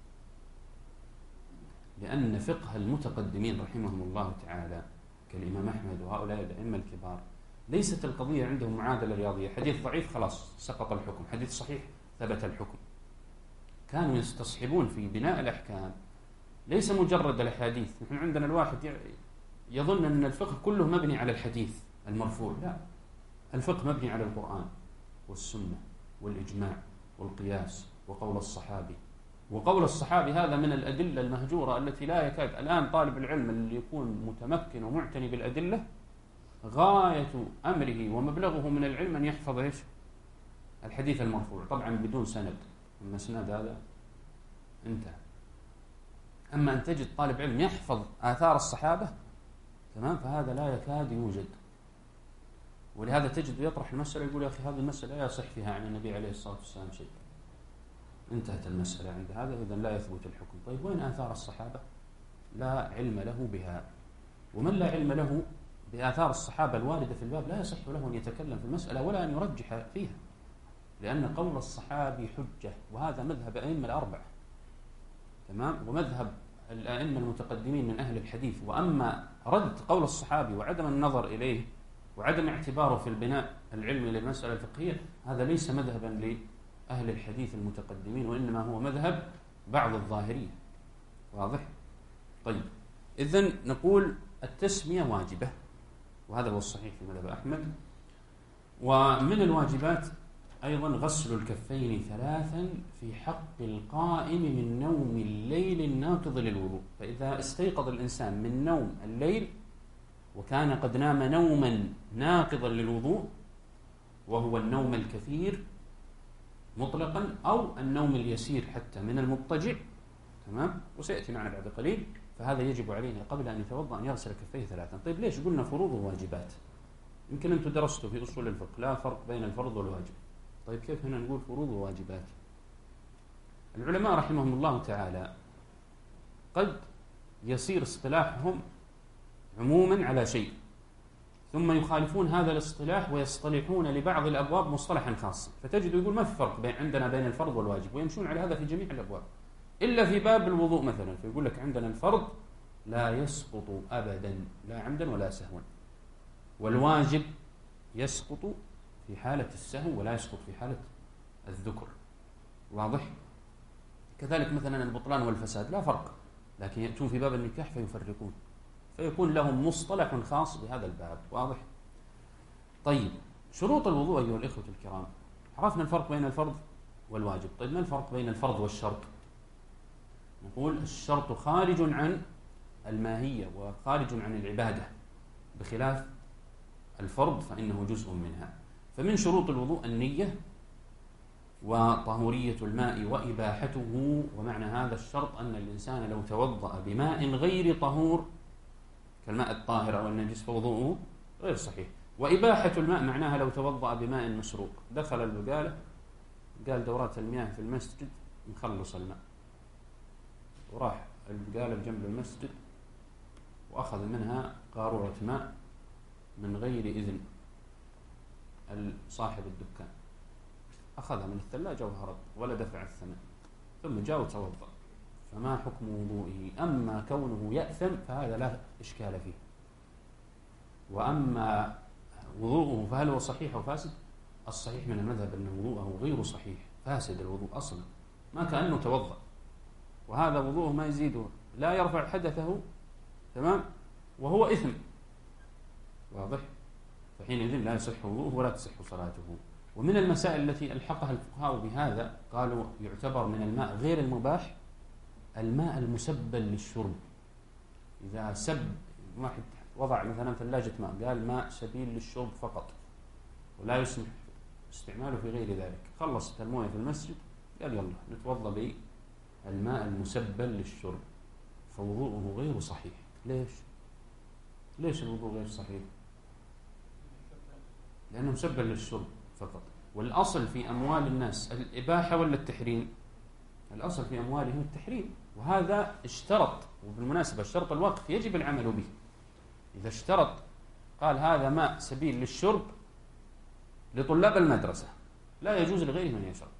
لأن فقه المتقدمين رحمهم الله تعالى كالإمام أحمد وهؤلاء الأئمة الكبار ليست القضية عندهم معادلة رياضية، حديث ضعيف خلاص سقط الحكم، حديث صحيح ثبت الحكم. كانوا يستصحبون في بناء الأحكام ليس مجرد الأحاديث. نحن عندنا الواحد يظن أن الفقه كله مبني على الحديث المرفوع، لا، الفقه مبني على القرآن والسنة والإجماع والقياس وقول الصحابي. وقول الصحابي هذا من الأدلة المهجورة التي لا يكاد الآن طالب العلم اللي يكون متمكن ومعتني بالأدلة غاية أمره ومبلغه من العلم أن يحفظ إيش؟ الحديث المرفوع، طبعا بدون سند، المسند هذا انتهى. أما أن تجد طالب علم يحفظ آثار الصحابة، تمام، فهذا لا يكاد يوجد. ولهذا تجد يطرح المسألة يقول يا أخي هذه المسألة لا يصح فيها عن النبي عليه الصلاة والسلام شيء، انتهت المسألة عند هذا، إذن لا يثبت الحكم. طيب وين آثار الصحابة؟ لا علم له بها. ومن لا علم له بآثار الصحابة الواردة في الباب لا يصح له أن يتكلم في المسألة ولا أن يرجح فيها، لأن قول الصحابي حجة، وهذا مذهب الأئمة الأربعة، تمام، ومذهب الأئمة المتقدمين من أهل الحديث. وأما رد قول الصحابي وعدم النظر إليه وعدم اعتباره في البناء العلمي للمسألة الفقهية، هذا ليس مذهبا لأهل الحديث المتقدمين، وإنما هو مذهب بعض الظاهرية. واضح؟ طيب، إذن نقول التسمية واجبة، وهذا هو الصحيح في مذهب أحمد. ومن الواجبات أيضا غسل الكفين ثلاثا في حق القائم من نوم الليل الناقض للوضوء. فإذا استيقظ الإنسان من نوم الليل وكان قد نام نوما ناقضا للوضوء، وهو النوم الكثير مطلقا أو النوم اليسير حتى من المضطجع، تمام، وسيأتي معنا بعد قليل، فهذا يجب عليه قبل أن يتوضأ أن يغسل كفيه ثلاثا. طيب ليش قلنا فروض وواجبات؟ يمكن أنتم درستوا في أصول الفقه لا فرق بين الفرض والواجب. طيب كيف هنا نقول فروض وواجبات؟ العلماء رحمهم الله تعالى قد يصير اصطلاحهم عموما على شيء، ثم يخالفون هذا الاصطلاح ويصطلحون لبعض الأبواب مصطلحا خاصا، فتجد يقول ما في فرق بين عندنا بين الفرض والواجب، ويمشون على هذا في جميع الأبواب إلا في باب الوضوء مثلا، فيقول لك عندنا الفرض لا يسقط أبدا لا عمدا ولا سهوا، والواجب يسقط في حالة السهو ولا يسقط في حالة الذكر. واضح؟ كذلك مثلا البطلان والفساد لا فرق، لكن يأتون في باب النكاح فيفرقون، فيكون لهم مصطلح خاص بهذا الباب. واضح؟ طيب، شروط الوضوء أيها الإخوة الكرام، عرفنا الفرق بين الفرض والواجب. طيب، ما الفرق بين الفرض والشرط؟ نقول الشرط خارج عن الماهية وخارج عن العبادة، بخلاف الفرض فإنه جزء منها. فمن شروط الوضوء النية وطهورية الماء وإباحته. ومعنى هذا الشرط أن الإنسان لو توضأ بماء غير طهور كالماء الطاهر أو النجس فوضوءه غير صحيح. وإباحة الماء معناها لو توضأ بماء مسروق، دخل البقالة قال دورات المياه في المسجد نخلص الماء، وراح البقالة بجنب المسجد وأخذ منها قارورة ماء من غير إذن صاحب الدكان، أخذها من الثلاجة وهرب ولا دفع الثمن، ثم جاء وتوضأ، فما حكم وضوئه؟ أما كونه يأثم فهذا لا إشكال فيه، وأما وضوءه فهل هو صحيح أو فاسد؟ الصحيح من المذهب أن وضوءه غير صحيح، فاسد الوضوء أصلا، ما كأنه توضأ، وهذا وضوءه ما يزيده، لا يرفع حدثه، تمام، وهو إثم. واضح؟ فحينئذ لا يصح وضوءه ولا تصح صلاته. ومن المسائل التي ألحقها الفقهاء بهذا قالوا يعتبر من الماء غير المباح الماء المسبل للشرب. إذا سب واحد وضع مثلا ثلاجة ماء قال ماء سبيل للشرب فقط ولا يسمح استعماله في غير ذلك، خلصت المويه في المسجد قال يلا نتوضا بالماء المسبل للشرب، فوضوءه غير صحيح. ليش؟ ليش الوضوء غير صحيح؟ لأنه مسبل للشرب فقط. والأصل في أموال الناس الإباحة ولا التحريم؟ الأصل في أموالهم التحريم، وهذا اشترط. وبالمناسبة الشرط الوقف يجب العمل به. إذا اشترط قال هذا ماء سبيل للشرب لطلاب المدرسة لا يجوز لغيره من يشرب،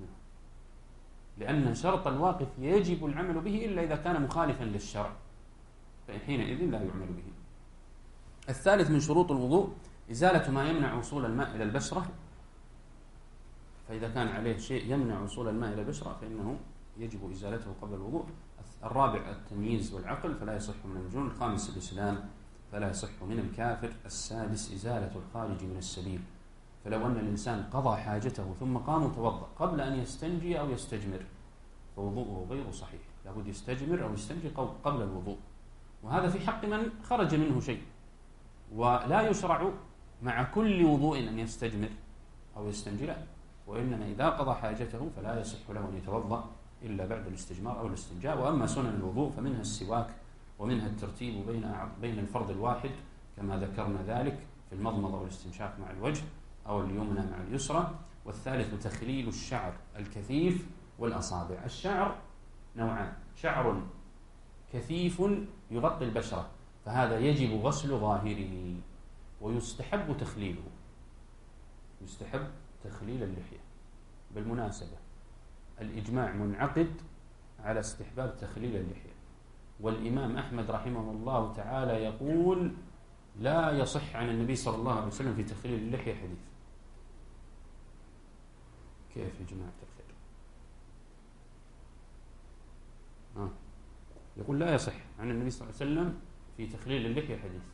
لأن شرط الواقف يجب العمل به إلا إذا كان مخالفا للشرع، فحينئذ لا يعمل به. الثالث من شروط الوضوء إزالة ما يمنع وصول الماء إلى البشرة، فإذا كان عليه شيء يمنع وصول الماء إلى البشرة فإنه يجب إزالته قبل الوضوء. الرابع التمييز والعقل فلا يصح من المجنون. الخامس الإسلام فلا يصح من الكافر. السادس إزالة الخارج من السبيل، فلو أن الإنسان قضى حاجته ثم قام وتوضأ قبل أن يستنجي أو يستجمر فوضوءه غير صحيح، لابد يستجمر أو يستنجي قبل الوضوء، وهذا في حق من خرج منه شيء. ولا يشرع مع كل وضوء أن يستجمر أو يستنجي، لا، وإنما إذا قضى حاجته فلا يصح له أن يتوضأ إلا بعد الاستجمار أو الاستنجاء. وأما سنن الوضوء فمنها السواك، ومنها الترتيب بين بين الفرض الواحد كما ذكرنا ذلك في المضمضة والاستنشاق مع الوجه أو اليمنى مع اليسرى. والثالث تخليل الشعر الكثيف والأصابع. الشعر نوعان: شعر كثيف يغطي البشرة فهذا يجب غسل ظاهره، ويستحب تخليله، يستحب تخليل اللحية. بالمناسبة الإجماع منعقد على استحباب تخليل اللحية، والإمام أحمد رحمه الله تعالى يقول لا يصح عن النبي صلى الله عليه وسلم في تخليل اللحية حديث. كيف يا جماعة الخير؟ آه. يقول لا يصح عن النبي صلى الله عليه وسلم في تخليل اللحية حديث.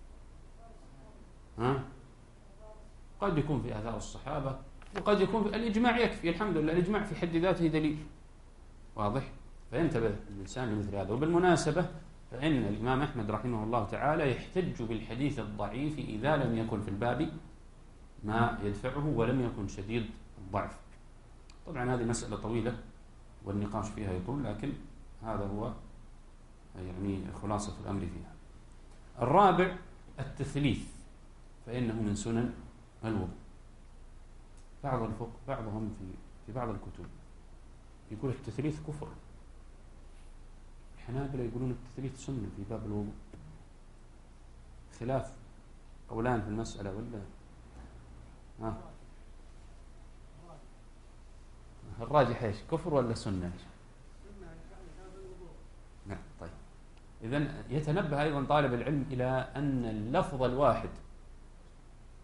ها؟ آه. قد يكون في آثار الصحابة وقد يكون في الإجماع يكفي، الحمد لله الإجماع في حد ذاته دليل. واضح؟ فينتبه الإنسان لمثل هذا. وبالمناسبة فإن الإمام أحمد رحمه الله تعالى يحتج بالحديث الضعيف إذا لم يكن في الباب ما يدفعه ولم يكن شديد الضعف. طبعا هذه مسألة طويلة والنقاش فيها يطول، لكن هذا هو يعني خلاصة الأمر فيها. الرابع التثليث، فإنه من سنن الوضوء. بعض الفقه بعضهم في في بعض الكتب يقول التثليث كفر، الحنابلة يقولون التثليث سنة في باب الوضوء. خلاف قولان في المسألة ولا ها؟ الراجح ايش؟ كفر ولا سنة؟ نعم. طيب إذن يتنبه أيضا طالب العلم إلى أن اللفظ الواحد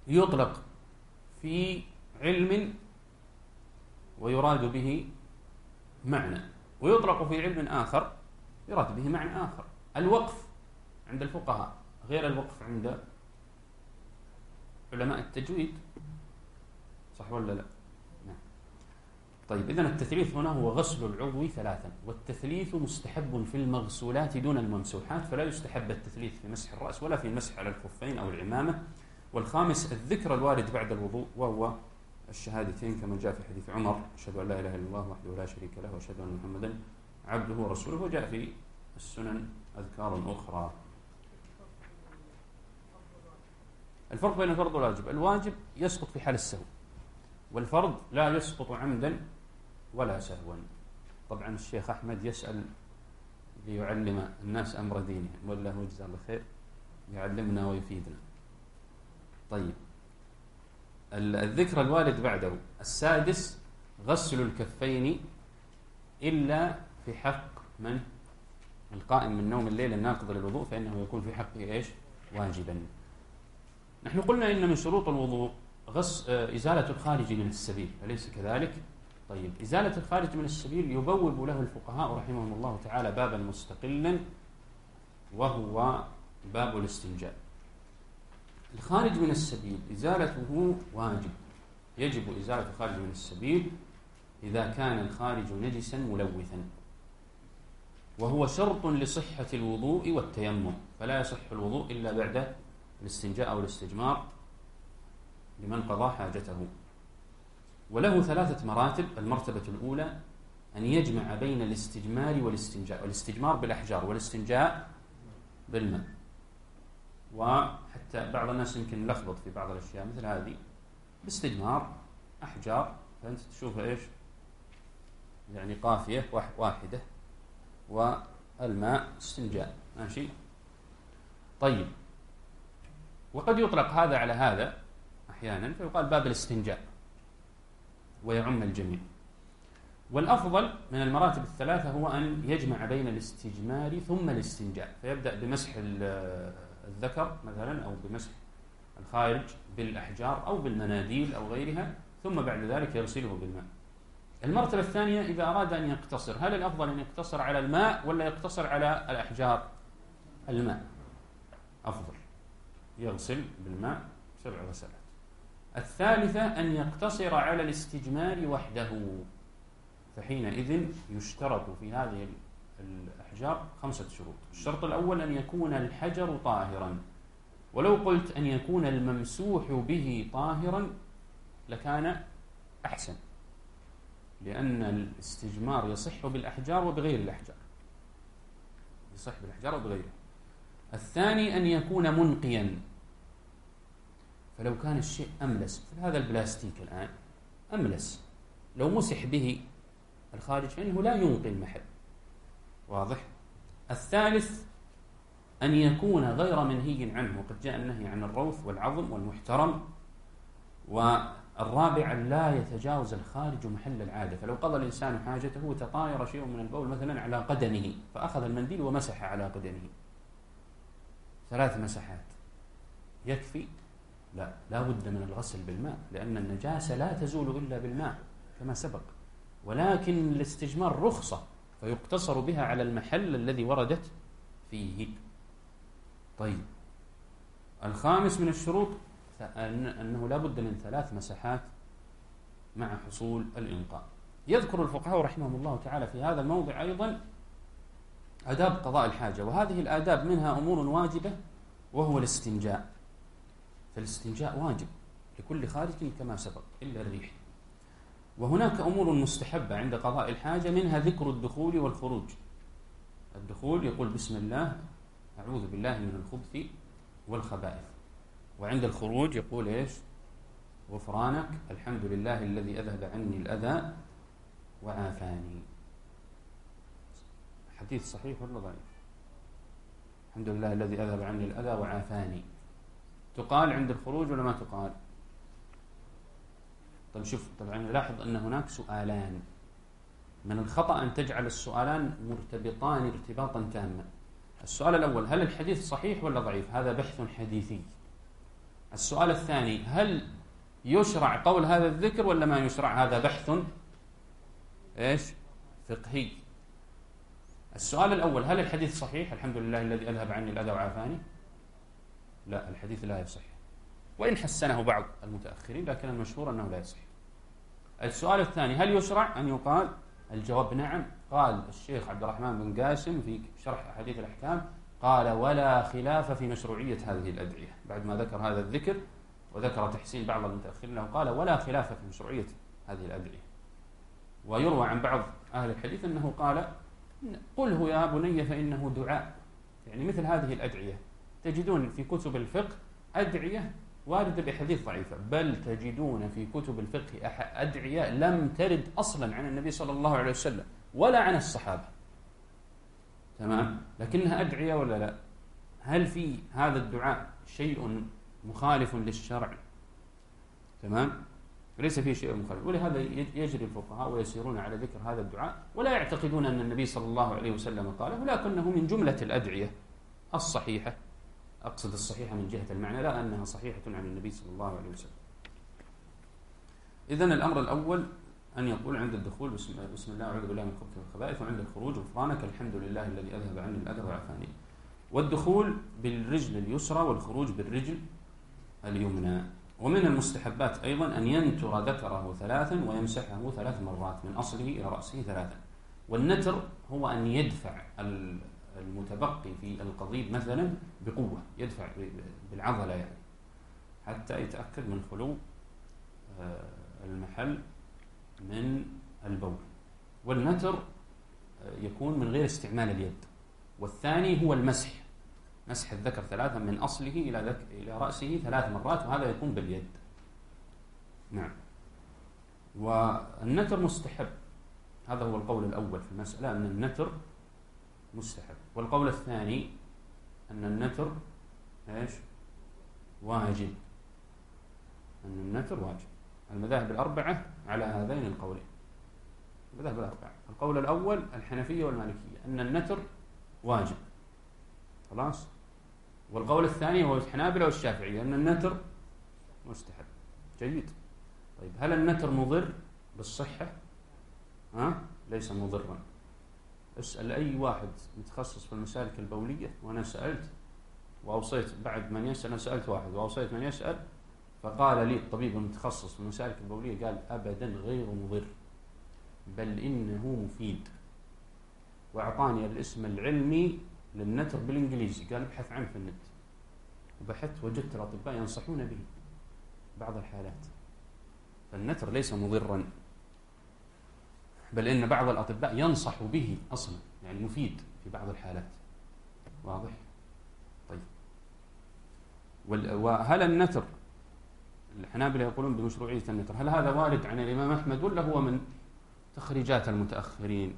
يطلق في علم ويراد به معنى، ويطلق في علم آخر يراد به معنى آخر. الوقف عند الفقهاء غير الوقف عند علماء التجويد، صح ولا لا؟ نعم. طيب، إذن التثليث هنا هو غسل العضو ثلاثا، والتثليث مستحب في المغسولات دون الممسوحات، فلا يستحب التثليث في مسح الرأس ولا في المسح على الخفين أو العمامة. والخامس الذكر الوارد بعد الوضوء، وهو الشهادتين كما جاء في حديث عمر: أشهد أن لا إله إلا الله وحده لا شريك له وأشهد أن محمدا عبده ورسوله. وجاء في السنن أذكار أخرى. الفرق بين الفرض والواجب: الواجب يسقط في حال السهو، والفرض لا يسقط عمدا ولا سهوا. طبعا الشيخ أحمد يسأل ليعلم الناس أمر دينهم، والله يجزاه الله خير، يعلمنا ويفيدنا. طيب، الذكر الوارد بعده: السادس غسل الكفين إلا في حق من؟ القائم من نوم الليل الناقض للوضوء، فإنه يكون في حقه إيش؟ واجبا. نحن قلنا إن من شروط الوضوء غس إزالة الخارج من السبيل، أليس كذلك؟ طيب، إزالة الخارج من السبيل يبوب له الفقهاء رحمهم الله تعالى بابا مستقلا، وهو باب الاستنجاء. الخارج من السبيل إزالته واجب، يجب إزالة الخارج من السبيل إذا كان الخارج نجسا ملوثا، وهو شرط لصحة الوضوء والتيمم، فلا يصح الوضوء إلا بعد الاستنجاء أو الاستجمار لمن قضى حاجته. وله ثلاثة مراتب: المرتبة الأولى أن يجمع بين الاستجمار والاستنجاء، والاستجمار بالأحجار والاستنجاء بالماء. وحتى بعض الناس يمكن لخبط في بعض الأشياء مثل هذه: باستجمار أحجار، فأنت تشوف إيش؟ يعني قافية واحدة، والماء استنجاء، ماشي؟ طيب، وقد يطلق هذا على هذا أحيانا، فيقال باب الاستنجاء ويعم الجميع. والأفضل من المراتب الثلاثة هو أن يجمع بين الاستجمار ثم الاستنجاء، فيبدأ بمسح الذكر مثلا، أو بمسح الخارج بالأحجار أو بالمناديل أو غيرها، ثم بعد ذلك يغسله بالماء. المرتبة الثانية إذا أراد أن يقتصر، هل الأفضل أن يقتصر على الماء ولا يقتصر على الأحجار؟ الماء أفضل، يغسل بالماء سبع غسلات. الثالثة أن يقتصر على الاستجمار وحده، فحينئذ يشترط في هذه الأحجار خمسة شروط. الشرط الأول أن يكون الحجر طاهرا، ولو قلت أن يكون الممسوح به طاهرا لكان أحسن، لأن الاستجمار يصح بالأحجار وبغير الأحجار، يصح بالأحجار وبغيرها. الثاني أن يكون منقيا، فلو كان الشيء أملس، مثل هذا البلاستيك الآن أملس، لو مسح به الخارج فإنه لا ينقي المحل، واضح؟ الثالث أن يكون غير منهي عنه، وقد جاء النهي عن الروث والعظم والمحترم. والرابع أن لا يتجاوز الخارج محل العادة، فلو قضى الإنسان حاجته وتطاير شيء من البول مثلا على قدمه، فأخذ المنديل ومسح على قدمه، ثلاث مسحات يكفي؟ لا، لا بد من الغسل بالماء، لأن النجاسة لا تزول إلا بالماء كما سبق. ولكن الاستجمار رخصة، فيقتصر بها على المحل الذي وردت فيه. طيب، الخامس من الشروط أنه لا بد من ثلاث مسحات مع حصول الإنقاء. يذكر الفقهاء رحمهم الله تعالى في هذا الموضع أيضا آداب قضاء الحاجة، وهذه الآداب منها أمور واجبة وهو الاستنجاء، فالاستنجاء واجب لكل خارج كما سبق إلا الريح. وهناك أمور مستحبة عند قضاء الحاجة، منها ذكر الدخول والخروج. الدخول يقول بسم الله أعوذ بالله من الخبث والخبائث، وعند الخروج يقول إيش؟ غفرانك الحمد لله الذي أذهب عني الأذى وعافاني. حديث صحيح ولا ضعيف؟ الحمد لله الذي أذهب عني الأذى وعافاني تقال عند الخروج ولا ما تقال؟ طيب شوف، طبعا لاحظ أن هناك سؤالان، من الخطأ أن تجعل السؤالان مرتبطان ارتباطا تاما. السؤال الأول: هل الحديث صحيح ولا ضعيف؟ هذا بحث حديثي. السؤال الثاني: هل يشرع قول هذا الذكر ولا ما يشرع؟ هذا بحث إيش؟ فقهي. السؤال الأول: هل الحديث صحيح؟ الحمد لله الذي أذهب عني الأذى وعافاني. لا، الحديث لا يصح، وإن حسنه بعض المتأخرين، لكن المشهور أنه لا يصح. السؤال الثاني: هل يشرع أن يقال؟ الجواب نعم. قال الشيخ عبد الرحمن بن قاسم في شرح أحاديث الأحكام، قال: ولا خلاف في مشروعية هذه الأدعية. بعد ما ذكر هذا الذكر وذكر تحسين بعض المتأخرين له، قال: ولا خلاف في مشروعية هذه الأدعية. ويروى عن بعض أهل الحديث أنه قال: قله يا بني فإنه دعاء. يعني مثل هذه الأدعية تجدون في كتب الفقه أدعية واردة بحديث ضعيفة، بل تجدون في كتب الفقه أدعية لم ترد أصلا عن النبي صلى الله عليه وسلم ولا عن الصحابة، تمام؟ لكنها أدعية ولا لا؟ هل في هذا الدعاء شيء مخالف للشرع؟ تمام؟ ليس فيه شيء مخالف، ولهذا يجري الفقهاء ويسيرون على ذكر هذا الدعاء، ولا يعتقدون أن النبي صلى الله عليه وسلم قاله، ولكنه من جملة الأدعية الصحيحة. أقصد الصحيحة من جهة المعنى، لا أنها صحيحة عن النبي صلى الله عليه وسلم. إذن الأمر الأول أن يقول عند الدخول: بسم, بسم الله أعوذ بالله من الخبث والخبائث، وعند الخروج: غفرانك الحمد لله الذي أذهب عني الأذى وعافاني. والدخول بالرجل اليسرى والخروج بالرجل اليمنى. ومن المستحبات أيضا أن ينتر ذكره ثلاثا ويمسحه ثلاث مرات من أصله إلى رأسه ثلاثا. والنتر هو أن يدفع المتبقي في القضيب مثلا بقوة، يدفع بالعضلة يعني، حتى يتأكد من خلو المحل من البول. والنتر يكون من غير استعمال اليد. والثاني هو المسح، مسح الذكر ثلاثا من أصله إلى ذك... إلى رأسه ثلاث مرات، وهذا يكون باليد. نعم. والنتر مستحب، هذا هو القول الأول في المسألة، أن النتر مستحب. والقول الثاني أن النتر إيش؟ واجب، أن النتر واجب. المذاهب الأربعة على هذين القولين، المذاهب الأربعة. القول الأول الحنفية والمالكية أن النتر واجب، خلاص. والقول الثاني هو الحنابلة والشافعية أن النتر مستحب. جيد. طيب، هل النتر مضر بالصحة؟ ها؟ ليس مضرا. اسأل أي واحد متخصص في المسالك البولية، وأنا سألت وأوصيت بعد من يسأل، أنا سألت واحد وأوصيت من يسأل، فقال لي الطبيب المتخصص في المسالك البولية، قال: أبدا غير مضر، بل إنه مفيد. وأعطاني الاسم العلمي للنتر بالإنجليزي، قال: ابحث عنه في النت. وبحثت وجدت الأطباء ينصحون به بعض الحالات. فالنتر ليس مضرا، بل إن بعض الأطباء ينصح به أصلا، يعني مفيد في بعض الحالات. واضح؟ طيب، وهل النتر، الحنابلة يقولون بمشروعية النتر، هل هذا وارد عن الإمام أحمد ولا هو من تخريجات المتأخرين؟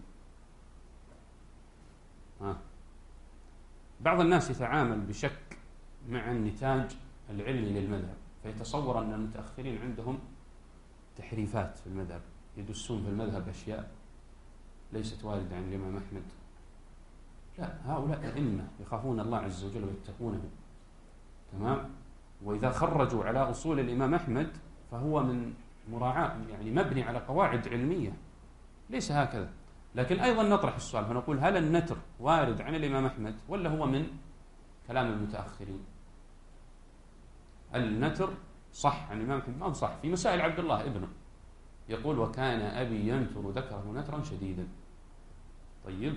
ها. بعض الناس يتعامل بشك مع النتاج العلمي للمذهب، فيتصور أن المتأخرين عندهم تحريفات في المذهب، يدسون في المذهب أشياء ليست واردة عن الإمام أحمد. لا، هؤلاء أئمة يخافون الله عز وجل ويتقونه، تمام؟ وإذا خرجوا على أصول الإمام أحمد فهو من مراعاة، يعني مبني على قواعد علمية، ليس هكذا. لكن أيضا نطرح السؤال فنقول: هل النتر وارد عن الإمام أحمد ولا هو من كلام المتأخرين؟ النتر صح عن الإمام أحمد؟ ما صح. في مسائل عبد الله ابنه يقول: وكان أبي ينتر ذكره نترا شديدا. طيب.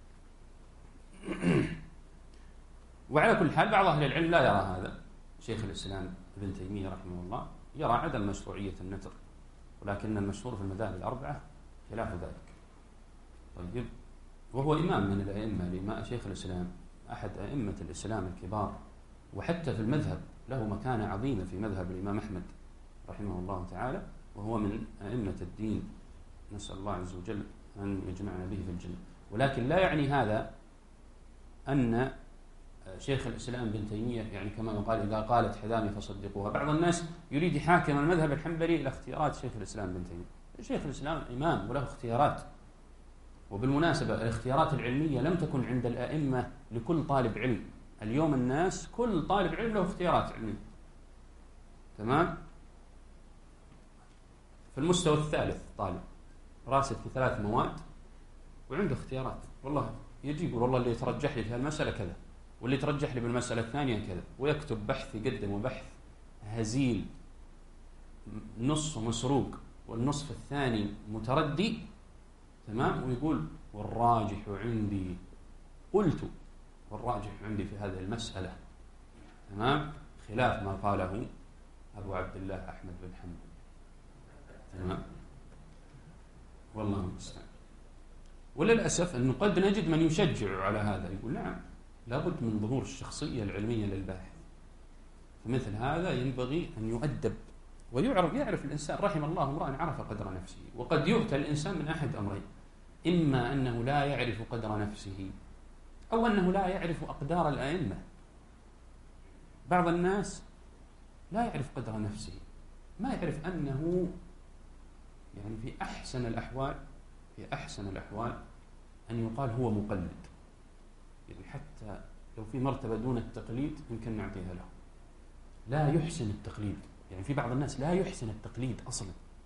وعلى كل حال بعض أهل العلم لا يرى هذا. شيخ الإسلام ابن تيمية رحمه الله يرى عدم مشروعية النتر، ولكن المشهور في المذاهب الأربعة خلاف ذلك. طيب. وهو إمام من الأئمة، لما شيخ الإسلام أحد أئمة الإسلام الكبار، وحتى في المذهب له مكانة عظيمة في مذهب الإمام أحمد رحمه الله تعالى، وهو من أئمة الدين، نسأل الله عز وجل أن يجمعنا به في الجنة. ولكن لا يعني هذا أن شيخ الإسلام ابن تيمية يعني كما يقال: إذا قالت حذامي فصدقوها. بعض الناس يريد يحاكم المذهب الحنبلي إلى اختيارات شيخ الإسلام ابن تيمية. شيخ الإسلام إمام وله اختيارات، وبالمناسبة الاختيارات العلمية لم تكن عند الأئمة لكل طالب علم. اليوم الناس كل طالب علم له اختيارات علمية، تمام. في المستوى الثالث طالب راسب في ثلاث مواد وعنده اختيارات، والله يجي يقول والله اللي يترجح لي في هالمسألة كذا، واللي يترجح لي بالمسألة الثانية كذا، ويكتب بحث يقدم بحث هزيل نص مسروق والنصف الثاني متردي، تمام، ويقول والراجح عندي قلت والراجح عندي في هذه المسألة، تمام، خلاف ما قاله أبو عبد الله أحمد بن حنبل، تمام. والله المستعان. وللأسف أنه قد نجد من يشجع على هذا، يقول نعم لابد من ظهور الشخصية العلمية للباحث، فمثل هذا ينبغي أن يؤدب ويعرف يعرف الإنسان رحم الله امرأ عرف قدر نفسه. وقد يؤتى الإنسان من أحد أمرين، إما أنه لا يعرف قدر نفسه أو أنه لا يعرف أقدار الأئمة. بعض الناس لا يعرف قدر نفسه، ما يعرف أنه يعني في أحسن الأحوال في أحسن الأحوال أن يقال هو مقلد، يعني حتى لو في مرتبة دون التقليد يمكن نعطيها له. لا يحسن التقليد، يعني في بعض الناس لا يحسن التقليد أصلا،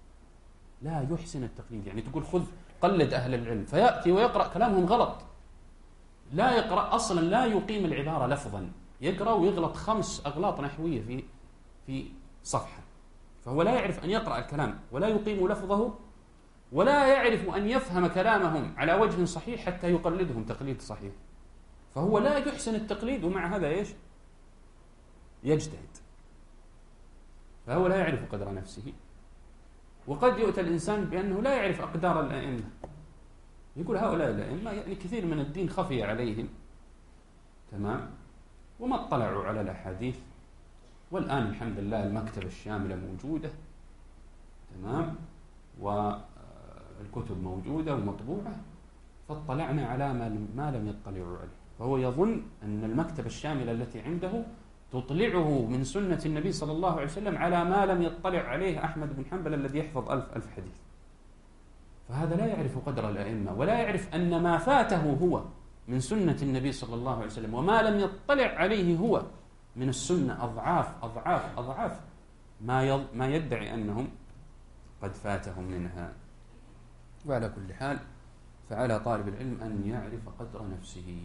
لا يحسن التقليد، يعني تقول خذ قلد أهل العلم فيأتي ويقرأ كلامهم غلط، لا يقرأ أصلا، لا يقيم العبارة لفظا، يقرأ ويغلط خمس أغلاط نحوية في في صفحة، فهو لا يعرف أن يقرأ الكلام ولا يقيم لفظه ولا يعرف أن يفهم كلامهم على وجه صحيح حتى يقلدهم تقليد صحيح، فهو لا يحسن التقليد ومع هذا إيش يجتهد، فهو لا يعرف قدر نفسه. وقد يؤتى الإنسان بأنه لا يعرف أقدار الأئمة، يقول هؤلاء الأئمة يعني كثير من الدين خفي عليهم، تمام، وما اطلعوا على الأحاديث، والآن الحمد لله المكتبة الشاملة موجودة، تمام، والكتب موجودة ومطبوعة، فاطلعنا على ما لم يطلعوا عليه، فهو يظن أن المكتبة الشاملة التي عنده تطلعه من سنة النبي صلى الله عليه وسلم على ما لم يطلع عليه أحمد بن حنبل الذي يحفظ ألف ألف حديث، فهذا لا يعرف قدر الأئمة ولا يعرف أن ما فاته هو من سنة النبي صلى الله عليه وسلم وما لم يطلع عليه هو من السنة أضعاف أضعاف أضعاف ما ما يدعي أنهم قد فاتهم منها. وعلى كل حال فعلى طالب العلم أن يعرف قدر نفسه،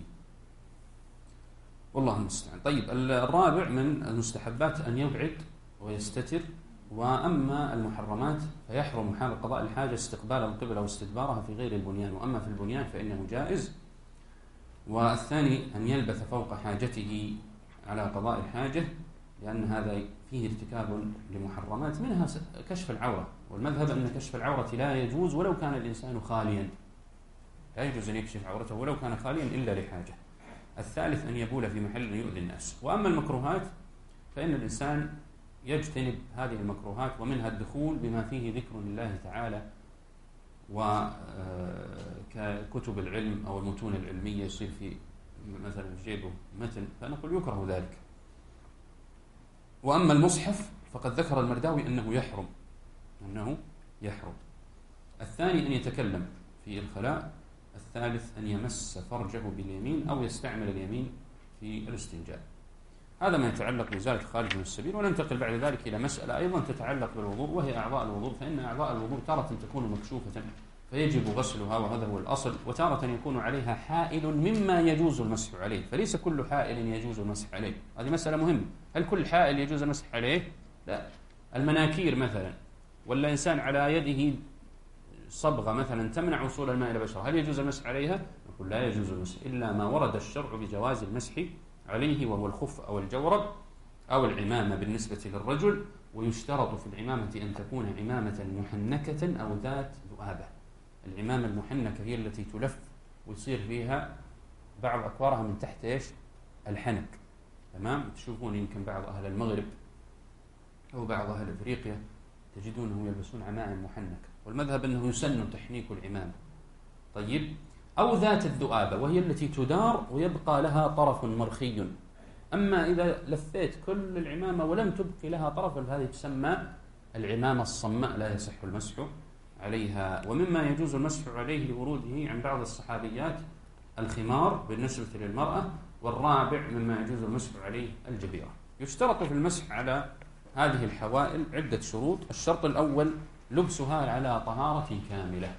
والله المستعان. طيب الرابع من المستحبات أن يبعد ويستتر، وأما المحرمات فيحرم حال قضاء الحاجة استقبال القبلة واستدبارها في غير البنيان، وأما في البنيان فإنه جائز. والثاني أن يلبث فوق حاجته على قضاء الحاجة، لأن هذا فيه ارتكاب لمحرمات منها كشف العورة، والمذهب أن كشف العورة لا يجوز ولو كان الإنسان خاليا، لا يجوز أن يكشف عورته ولو كان خاليا إلا لحاجة. الثالث أن يبول في محل يؤذي الناس. وأما المكروهات فإن الإنسان يجتنب هذه المكروهات، ومنها الدخول بما فيه ذكر الله تعالى وكتب العلم أو المتون العلمية يصير في مثلا في جيبه متن، فنقول يكره ذلك. وأما المصحف فقد ذكر المرداوي أنه يحرم أنه يحرم. الثاني أن يتكلم في الخلاء. الثالث أن يمس فرجه باليمين أو يستعمل اليمين في الاستنجاء. هذا ما يتعلق بإزالة خارج من السبيل. وننتقل بعد ذلك إلى مسألة أيضا تتعلق بالوضوء، وهي أعضاء الوضوء، فإن أعضاء الوضوء تارة تكون مكشوفة فيجب غسلها وهذا هو الأصل، وتارة يكون عليها حائل مما يجوز المسح عليه، فليس كل حائل يجوز المسح عليه. هذه مسألة مهمة، هل كل حائل يجوز المسح عليه؟ لا. المناكير مثلا، ولا إنسان على يده صبغة مثلا تمنع وصول الماء إلى بشرة، هل يجوز المسح عليها؟ نقول لا يجوز المسح إلا ما ورد الشرع بجواز المسح عليه، وهو الخف أو الجورب أو العمامة بالنسبة للرجل. ويشترط في العمامة أن تكون عمامة محنكة أو ذات ذؤابة. العمامة المحنكة هي التي تلف ويصير فيها بعض أكوارها من تحت إيش؟ الحنك، تمام. تشوفون يمكن بعض أهل المغرب أو بعض أهل أفريقيا تجدونهم يلبسون عمائم محنكة، والمذهب أنه يسن تحنيك العمامة. طيب، أو ذات الذؤابة وهي التي تدار ويبقى لها طرف مرخي. أما إذا لفيت كل العمامة ولم تبقي لها طرف فهذه تسمى العمامة الصماء، لا يصح المسح عليها. ومما يجوز المسح عليه لوروده عن بعض الصحابيات الخمار بالنسبة للمرأة. والرابع مما يجوز المسح عليه الجبيرة. يشترط في المسح على هذه الحوائل عدة شروط. الشرط الأول لبسها على طهارة كاملة،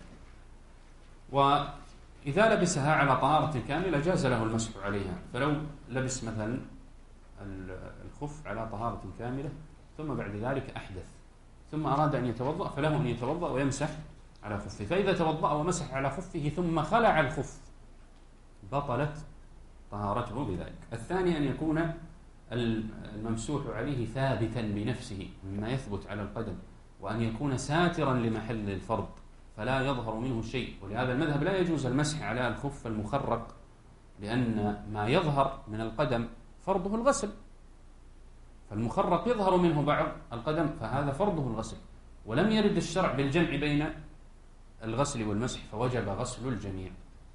وإذا لبسها على طهارة كاملة جاز له المسح عليها. فلو لبس مثلا الخف على طهارة كاملة ثم بعد ذلك أحدث ثم أراد أن يتوضأ، فله أن يتوضأ ويمسح على خفه. فإذا توضأ ومسح على خفه ثم خلع الخف بطلت طهارته بذلك. الثاني أن يكون الممسوح عليه ثابتا بنفسه مما يثبت على القدم، وأن يكون ساترا لمحل الفرض فلا يظهر منه شيء. ولهذا المذهب لا يجوز المسح على الخف المخرق، لأن ما يظهر من القدم فرضه الغسل، فالمخرق يظهر منه بعض القدم فهذا فرضه الغسل، ولم يرد الشرع بالجمع بين الغسل والمسح فوجب غسل الجميع.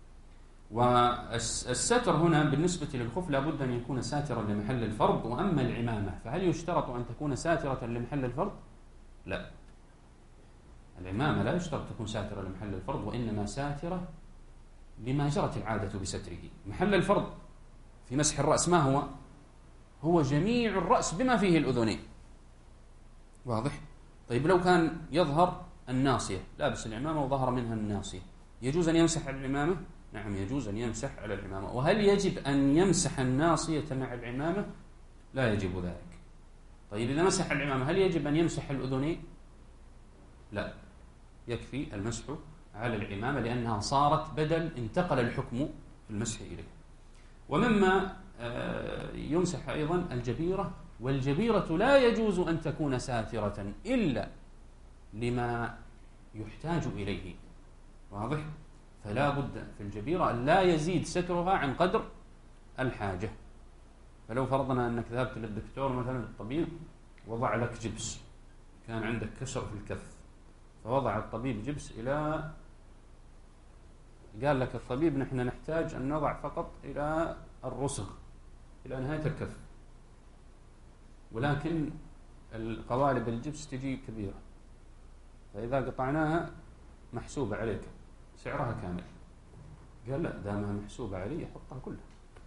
والستر هنا بالنسبة للخف لابد أن يكون ساترا لمحل الفرض. وأما العمامة فهل يشترط أن تكون ساترة لمحل الفرض؟ لا، العمامة لا يشترط تكون ساترة لمحل الفرض، وإنما ساترة لما جرت العادة بستره. محل الفرض في مسح الرأس ما هو؟ هو جميع الرأس بما فيه الأذنين، واضح؟ طيب لو كان يظهر الناصية، لابس العمامة وظهر منها الناصية، يجوز أن يمسح على العمامة؟ نعم يجوز أن يمسح على العمامة. وهل يجب أن يمسح الناصية مع العمامة؟ لا يجب ذلك. طيب إذا مسح العمامة هل يجب أن يمسح الأذنين؟ لا، يكفي المسح على العمامة لأنها صارت بدل انتقل الحكم في المسح إليه. ومما يمسح أيضا الجبيرة، والجبيرة لا يجوز أن تكون ساترة إلا لما يحتاج إليه، واضح؟ فلا بد في الجبيرة أن لا يزيد سترها عن قدر الحاجة. فلو فرضنا أنك ذهبت للدكتور مثلا الطبيب وضع لك جبس، كان عندك كسر في الكف، فوضع الطبيب جبس إلى قال لك الطبيب نحن نحتاج أن نضع فقط إلى الرسغ إلى نهاية الكف، ولكن القوالب الجبس تجي كبيرة، فإذا قطعناها محسوبة عليك سعرها كامل. قال لا، دامها محسوبة علي يحطها كلها،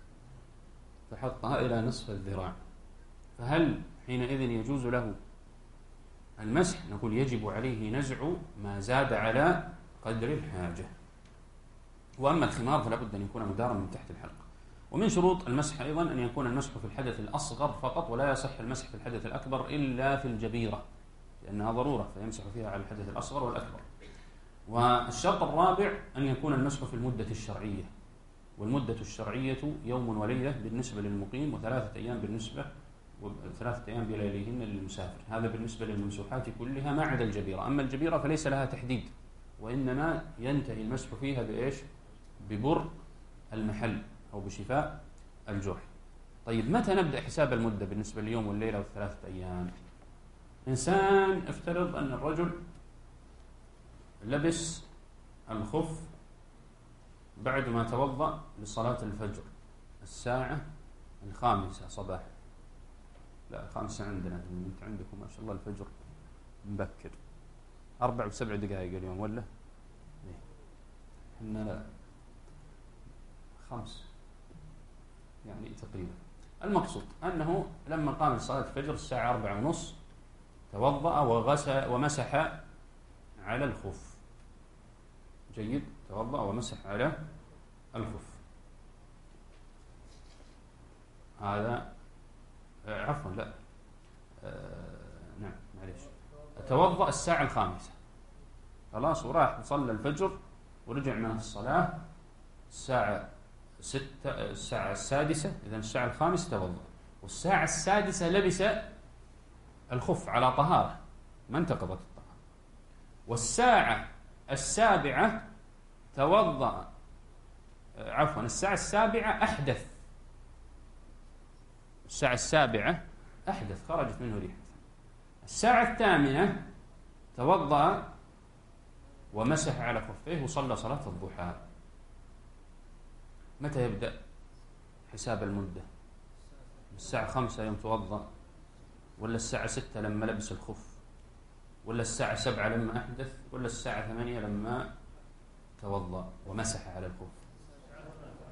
فحطها إلى نصف الذراع. فهل حينئذ يجوز له المسح؟ نقول يجب عليه نزع ما زاد على قدر الحاجة. وأما الخمار فلا بد أن يكون مدارا من تحت الحلق. ومن شروط المسح أيضا أن يكون المسح في الحدث الأصغر فقط، ولا يصح المسح في الحدث الأكبر إلا في الجبيرة لأنها ضرورة فيمسح فيها على الحدث الأصغر والأكبر. والشرط الرابع أن يكون المسح في المدة الشرعية، والمدة الشرعية يوم وليلة بالنسبة للمقيم، وثلاثة أيام بالنسبة وثلاثة أيام بلياليهن للمسافر. هذا بالنسبة للممسوحات كلها ما عدا الجبيرة. أما الجبيرة فليس لها تحديد، وإنما ينتهي المسح فيها بإيش؟ ببر المحل أو بشفاء الجرح. طيب متى نبدأ حساب المدة بالنسبة لليوم والليلة والثلاثة أيام؟ إنسان افترض أن الرجل لبس الخف بعد ما توضأ لصلاة الفجر الساعة الخامسة صباحا. لا، خامسة عندنا، أنت عندكم ما شاء الله الفجر مبكر، أربع وسبع دقائق اليوم ولا؟ إحنا لا، خمس يعني تقريبا. المقصود أنه لما قام لصلاة الفجر الساعة أربعة ونص توضأ وغسل ومسح على الخف. جيد، توضأ ومسح على الخف. هذا آه عفوا لا آه نعم معليش توضأ الساعة الخامسة خلاص، وراح وصلى الفجر ورجع من الصلاة الساعة ستة الساعة السادسة، إذا الساعة الخامسة توضأ، والساعة السادسة لبس الخف على طهارة ما انتقضت الطهارة، والساعة السابعة توضأ عفوا الساعة السابعة أحدث الساعة السابعة أحدث خرجت منه ريح. الساعة الثامنة توضأ ومسح على خفيه وصلى صلاة الضحى. متى يبدأ حساب المدة؟ الساعة خمسة يوم توضأ، ولا الساعة ستة لما لبس الخف، ولا الساعة سبعة لما أحدث، ولا الساعة ثمانية لما توضأ ومسح على الخف؟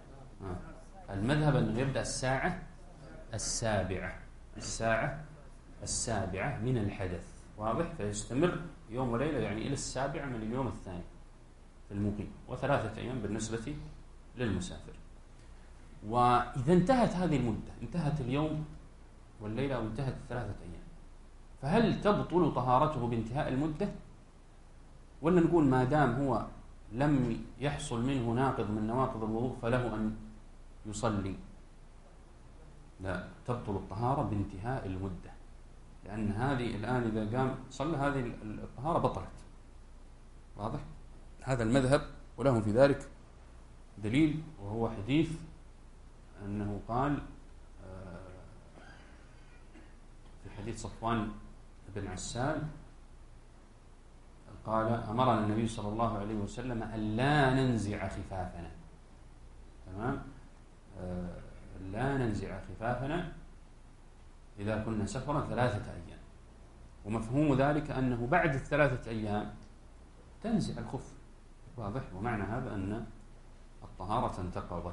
آه. المذهب أنه يبدأ الساعة السابعة الساعة السابعة من الحدث، واضح؟ فيستمر يوم وليلة يعني إلى السابعة من اليوم الثاني في المقيم، وثلاثة أيام بالنسبة للمسافر. وإذا انتهت هذه المدة، انتهت اليوم والليلة أو انتهت ثلاثة أيام، فهل تبطل طهارته بانتهاء المدة؟ ولا نقول ما دام هو لم يحصل منه ناقض من نواقض الوضوء فله أن يصلي؟ لا، تبطل الطهارة بانتهاء المدة، لأن هذه الآن إذا قام صلى هذه الطهارة بطلت، واضح؟ هذا المذهب، ولهم في ذلك دليل، وهو حديث أنه قال في حديث صفوان بن عسال قال: أمرنا النبي صلى الله عليه وسلم أن لا ننزع خفافنا، تمام؟ لا ننزع خفافنا إذا كنا سفرا ثلاثة أيام، ومفهوم ذلك أنه بعد الثلاثة أيام تنزع الخف، واضح؟ ومعنى هذا أن الطهارة انتقضت.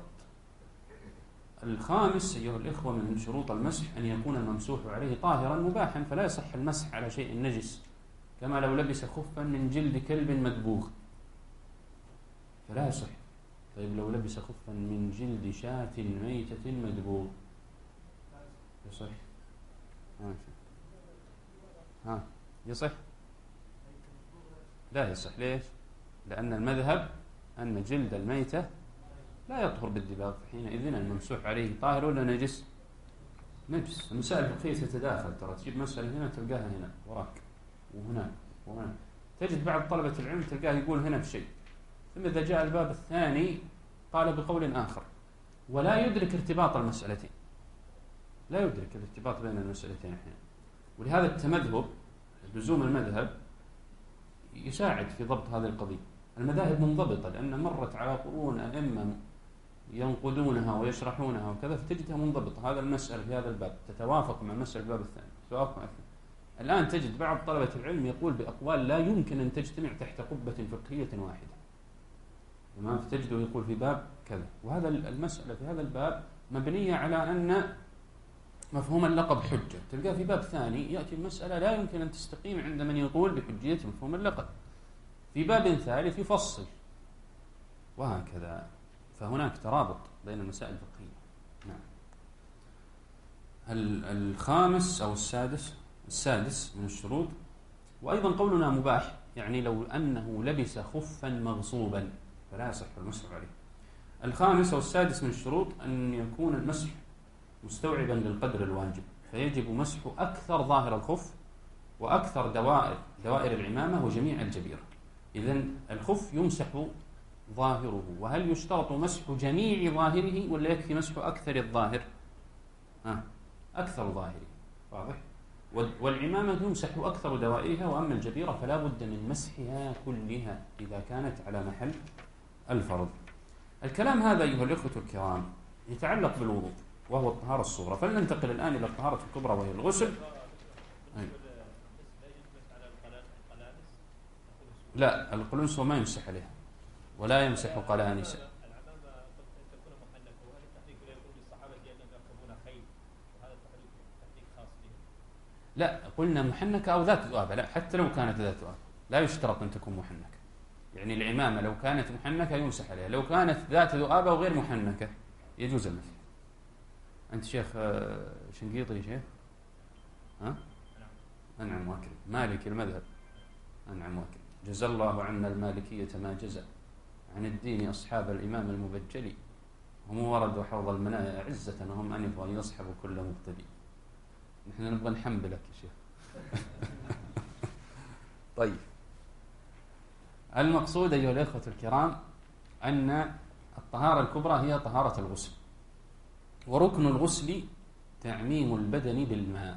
الخامس أيها الإخوة من شروط المسح أن يكون الممسوح عليه طاهرا مباحا، فلا يصح المسح على شيء نجس، كما لو لبس خفا من جلد كلب مدبوغ فلا يصح. طيب لو لبس خفا من جلد شاة ميتة مدبوغ يصح؟ ها يصح؟ لا يصح. ليش؟ لأن المذهب أن جلد الميتة لا يطهر بالدباغ، حينئذ الممسوح عليه طاهر ولا نجس؟ نجس. المسائل الفقهية تتداخل، ترى تجيب مسألة هنا تلقاها هنا وراك وهناك وهنا، تجد بعض طلبة العلم تلقاه يقول هنا بشيء، ثم إذا جاء الباب الثاني قال بقول آخر، ولا يدرك ارتباط المسألتين، لا يدرك الارتباط بين المسألتين أحيانا. ولهذا التمذهب، لزوم المذهب يساعد في ضبط هذه القضية. المذاهب منضبطة لأن مرت على قرون أئمة ينقدونها ويشرحونها وكذا، فتجدها منضبطة. هذا المسألة في هذا الباب تتوافق مع مسألة الباب الثاني، توافق مع الثاني. الآن تجد بعض طلبة العلم يقول بأقوال لا يمكن أن تجتمع تحت قبة فقهية واحدة، تمام؟ فتجده يقول في باب كذا، وهذا المسألة في هذا الباب مبنية على أن مفهوم اللقب حجة، تلقاه في باب ثاني يأتي المسألة لا يمكن أن تستقيم عند من يقول بحجية مفهوم اللقب، في باب ثالث يفصل، وهكذا. فهناك ترابط بين المسائل الفقهية. نعم. الخامس أو السادس السادس من الشروط، وأيضا قولنا مباح، يعني لو أنه لبس خفا مغصوبا فلا يصح المسح عليه. الخامس أو السادس من الشروط أن يكون المسح مستوعبا للقدر الواجب، فيجب مسح أكثر ظاهر الخف وأكثر دوائر دوائر العمامة وجميع الجبيرة. إذن الخف يمسح ظاهره، وهل يشترط مسح جميع ظاهره ولا يكفي مسح أكثر الظاهر؟ آه. أكثر ظاهره، واضح؟ والعمامة يمسح أكثر دوائرها، وأما الجبيرة فلا بد من مسحها كلها إذا كانت على محل الفرض. الكلام هذا أيها الأخوة الكرام يتعلق بالوضوء وهو الطهارة الصغرى، فلننتقل الآن إلى الطهارة الكبرى وهي الغسل. أي. لا، القلنس ما يمسح عليها ولا يمسح قلانس. لا، قلنا محنكة أو ذات ذؤابة، لا، حتى لو كانت ذات ذؤابة لا يشترط أن تكون محنكة. يعني العمامة لو كانت محنكة يمسح عليها، لو كانت ذات ذؤابة وغير محنكة يجوز المسح. أنت شيخ شنقيطي شيخ؟ ها؟ أنعم واكرم، مالك المذهب، أنعم واكرم، جزى الله عنا المالكية ما جزى عن الدين أصحاب الإمام المبجلي، هم وردوا حوض المنايا عزة وهم أنفوا أن يصحبوا كل مبتدي. نحن نبغى نحملك يا شيخ. طيب، المقصود أيها الأخوة الكرام أن الطهارة الكبرى هي طهارة الغسل، وركن الغسل تعميم البدن بالماء،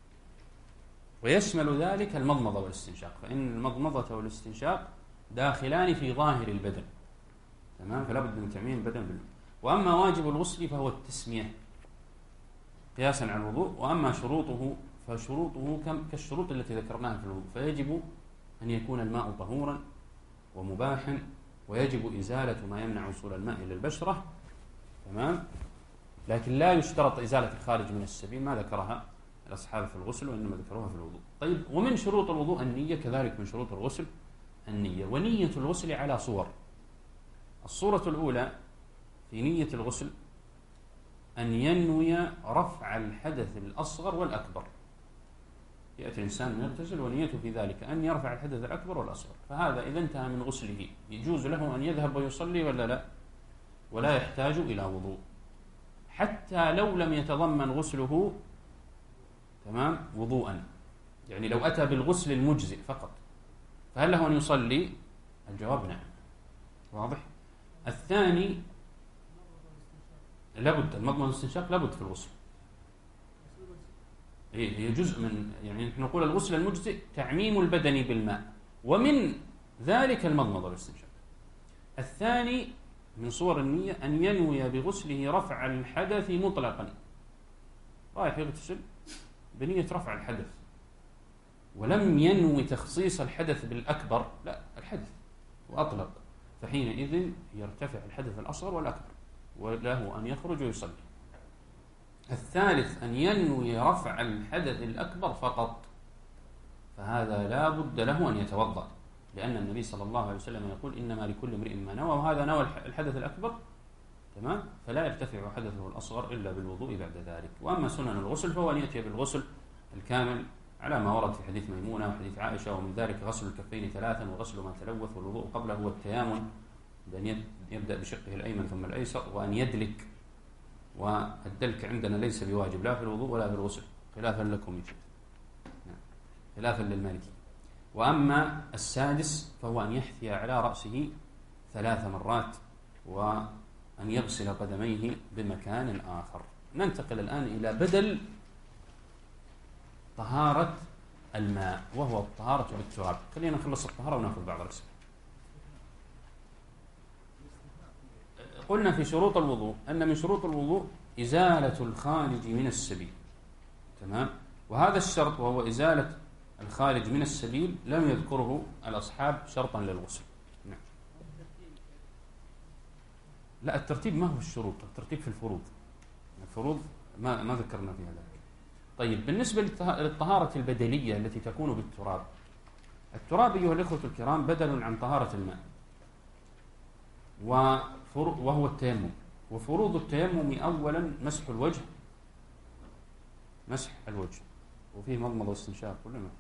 ويشمل ذلك المضمضة والاستنشاق، فإن المضمضة والاستنشاق داخلان في ظاهر البدن، تمام؟ فلا بد من تعميم البدن بالماء. وأما واجب الغسل فهو التسمية قياسا على الوضوء، وأما شروطه فشروطه كالشروط التي ذكرناها في الوضوء، فيجب أن يكون الماء طهورا ومباحا، ويجب إزالة ما يمنع وصول الماء إلى البشرة، تمام؟ لكن لا يشترط إزالة الخارج من السبيل، ما ذكرها الأصحاب في الغسل وإنما ذكروها في الوضوء. طيب، ومن شروط الوضوء النية، كذلك من شروط الغسل النية. ونية الغسل على صور. الصورة الأولى في نية الغسل أن ينوي رفع الحدث الأصغر والأكبر. يأتي الإنسان يغتسل ونيته في ذلك أن يرفع الحدث الأكبر والأصغر، فهذا إذا انتهى من غسله يجوز له أن يذهب ويصلي ولا لا؟ ولا يحتاج إلى وضوء، حتى لو لم يتضمن غسله تمام وضوءا. يعني لو أتى بالغسل المجزئ فقط، فهل له أن يصلي؟ الجواب نعم. واضح؟ الثاني لابد المضمضة والاستنشاق لابد في الغسل. هي جزء من، يعني نحن نقول الغسل المجزئ تعميم البدن بالماء، ومن ذلك المضمضة والاستنشاق. الثاني من صور النية أن ينوي بغسله رفع الحدث مطلقا. رايح يغتسل بنية رفع الحدث، ولم ينوي تخصيص الحدث بالأكبر، لا، الحدث وأطلق، فحينئذ يرتفع الحدث الأصغر والأكبر وله أن يخرج ويصلي. الثالث أن ينوي رفع الحدث الأكبر فقط، فهذا لا بد له أن يتوضأ، لأن النبي صلى الله عليه وسلم يقول إنما لكل امرئ ما نوى، وهذا نوى الحدث الأكبر تمام، فلا يرتفع حدثه الأصغر إلا بالوضوء بعد ذلك. وأما سنن الغسل فهو أن يأتي بالغسل الكامل على ما ورد في حديث ميمونة وحديث عائشة، ومن ذلك غسل الكفين ثلاثا وغسل ما تلوث، والوضوء قبله هو التيامن، بأن يبدأ بشقه الأيمن ثم الأيسر، وأن يدلك. والدلك عندنا ليس بواجب لا في الوضوء ولا في الغسل، خلافا لكم يجب، خلافا للمالكي. وأما السادس فهو أن يحثي على رأسه ثلاث مرات، وأن يغسل قدميه بمكان آخر. ننتقل الآن إلى بدل طهارة الماء، وهو الطهارة بالتراب. خلينا نخلص الطهارة ونأخذ بعض الأسئلة. قلنا في شروط الوضوء أن من شروط الوضوء إزالة الخارج من السبيل، تمام، وهذا الشرط وهو إزالة الخارج من السبيل لم يذكره الأصحاب شرطا للغسل. نعم. لا، الترتيب ما هو الشروط، الترتيب في الفروض. الفروض ما ما ذكرنا فيها ذلك. طيب، بالنسبة للطهارة البدلية التي تكون بالتراب، التراب أيها الإخوة الكرام بدل عن طهارة الماء، وهو التيمم. وفروض التيمم أولا مسح الوجه، مسح الوجه، وفيه مضمضة واستنشاق ولا ما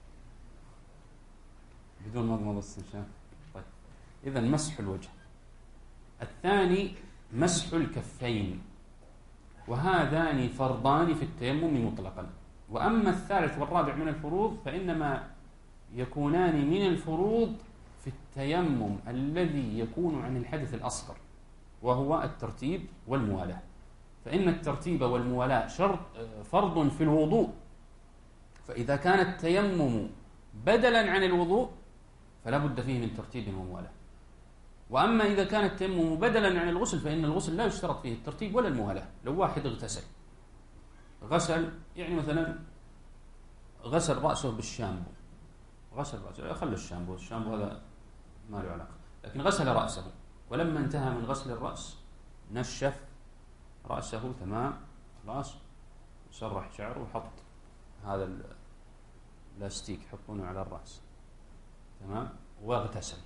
بدون مضمضة واستنشاق؟ طيب، إذا مسح الوجه. الثاني مسح الكفين، وهذان فرضان في التيمم مطلقا. وأما الثالث والرابع من الفروض فإنما يكونان من الفروض في التيمم الذي يكون عن الحدث الأصغر، وهو الترتيب والموالاة. فإن الترتيب والموالاة شرط فرض في الوضوء، فإذا كان التيمم بدلا عن الوضوء فلا بد فيه من ترتيب وموالاة. وأما إذا كان التيمم بدلا عن الغسل فإن الغسل لا يشترط فيه الترتيب ولا الموالاة. لو واحد اغتسل غسل، يعني مثلا غسل رأسه بالشامبو، غسل رأسه، خلوا الشامبو، الشامبو هذا ما له علاقة، لكن غسل رأسه، ولما انتهى من غسل الرأس نشف رأسه تمام خلاص، وسرح شعره وحط هذا اللاستيك يحطونه على الرأس تمام، واغتسل.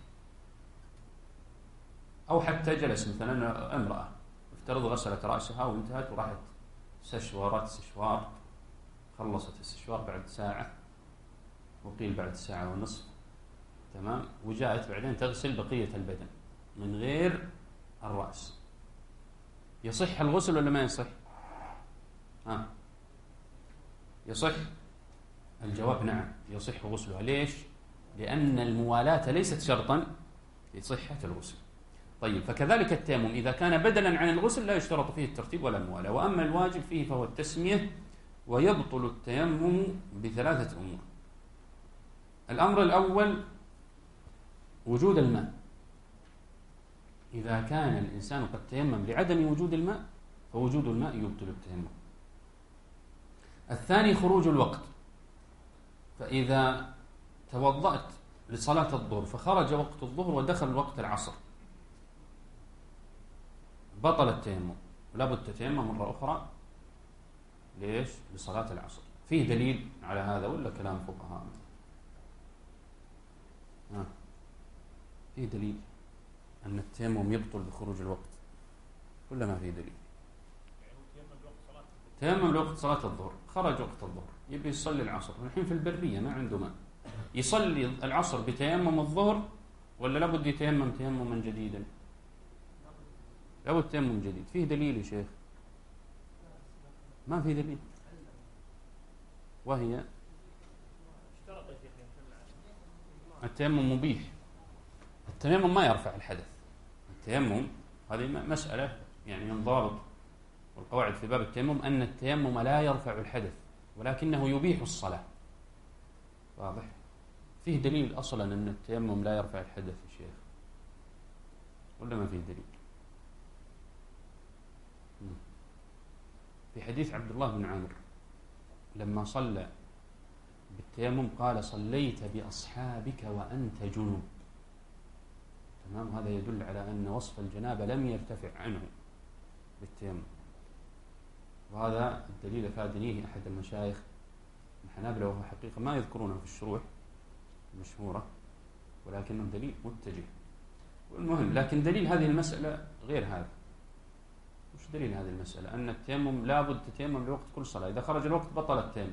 أو حتى جلس مثلا امرأة افترض غسلت رأسها وانتهت وراحت استشوارات استشوار، خلصت الاستشوار بعد ساعة، وقيل بعد ساعة ونصف تمام، وجاءت بعدين تغسل بقية البدن من غير الرأس، يصح الغسل ولا ما يصح؟ ها يصح؟ الجواب نعم، يصح غسلها. ليش؟ لأن الموالاة ليست شرطا لصحة الغسل. طيب، فكذلك التيمم إذا كان بدلا عن الغسل لا يشترط فيه الترتيب ولا الموالاة. وأما الواجب فيه فهو التسمية، ويبطل التيمم بثلاثة أمور. الأمر الأول وجود الماء، إذا كان الإنسان قد تيمم لعدم وجود الماء فوجود الماء يبطل التيمم. الثاني خروج الوقت، فإذا توضأت لصلاة الظهر فخرج وقت الظهر ودخل وقت العصر بطل التيمم، لا بد تتيمم مرة أخرى. ليش؟ لصلاة العصر. فيه دليل على هذا ولا كلام فقهاء؟ ها فيه دليل أن التيمم يبطل بخروج الوقت ولا ما فيه دليل؟ تيمم لوقت صلاة الظهر، خرج وقت الظهر يبي يصلي العصر، الحين في البرية ما عنده ماء، يصلي العصر بتيمم الظهر ولا لابد يتيمم تيمما جديدا؟ لابد تيمم جديد. فيه دليل يا شيخ؟ ما فيه دليل. وهي التيمم مبيح، التيمم ما يرفع الحدث، التيمم هذه مسألة يعني ينضبط، والقواعد في باب التيمم أن التيمم لا يرفع الحدث ولكنه يبيح الصلاة. واضح؟ فيه دليل أصلا أن التيمم لا يرفع الحدث يا شيخ ولا ما فيه دليل؟ في حديث عبد الله بن عمرو لما صلى بالتيمم قال صليت بأصحابك وأنت جنوب. تمام، هذا يدل على أن وصف الجنابة لم يرتفع عنه بالتيمم، وهذا الدليل أفادنيه أحد المشايخ الحنابلة وهو حقيقة ما يذكرونه في الشروح المشهورة، ولكنه دليل متجه. والمهم لكن دليل هذه المسألة غير هذا. وش دليل هذه المسألة؟ أن التيمم لابد تتيمم لوقت كل صلاة، إذا خرج الوقت بطل التيمم.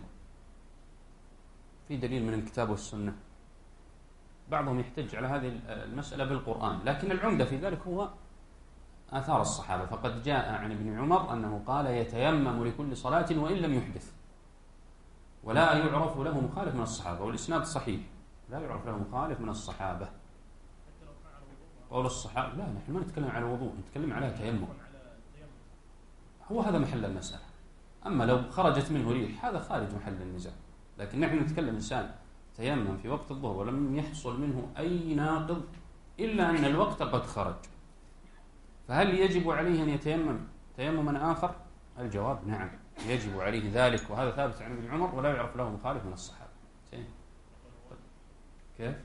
في دليل من الكتاب والسنة. بعضهم يحتج على هذه المسألة بالقرآن، لكن العمدة في ذلك هو آثار الصحابة، فقد جاء عن ابن عمر أنه قال يتيمم لكل صلاة وإن لم يحدث، ولا يعرف له مخالف من الصحابة، والإسناد صحيح، لا يعرف له مخالف من الصحابة. قول الصحابة لا، نحن ما نتكلم على الوضوء، نتكلم على تيمم، هو هذا محل المسألة. أما لو خرجت منه ريح هذا خارج محل النزاع، لكن نحن نتكلم إنسان تيمم في وقت الظهر ولم يحصل منه أي ناقض إلا أن الوقت قد خرج، فهل يجب عليه أن يتيمم تيمما آخر؟ الجواب نعم، يجب عليه ذلك، وهذا ثابت عن ابن عمر ولا يعرف له مخالف من الصحابة. كيف؟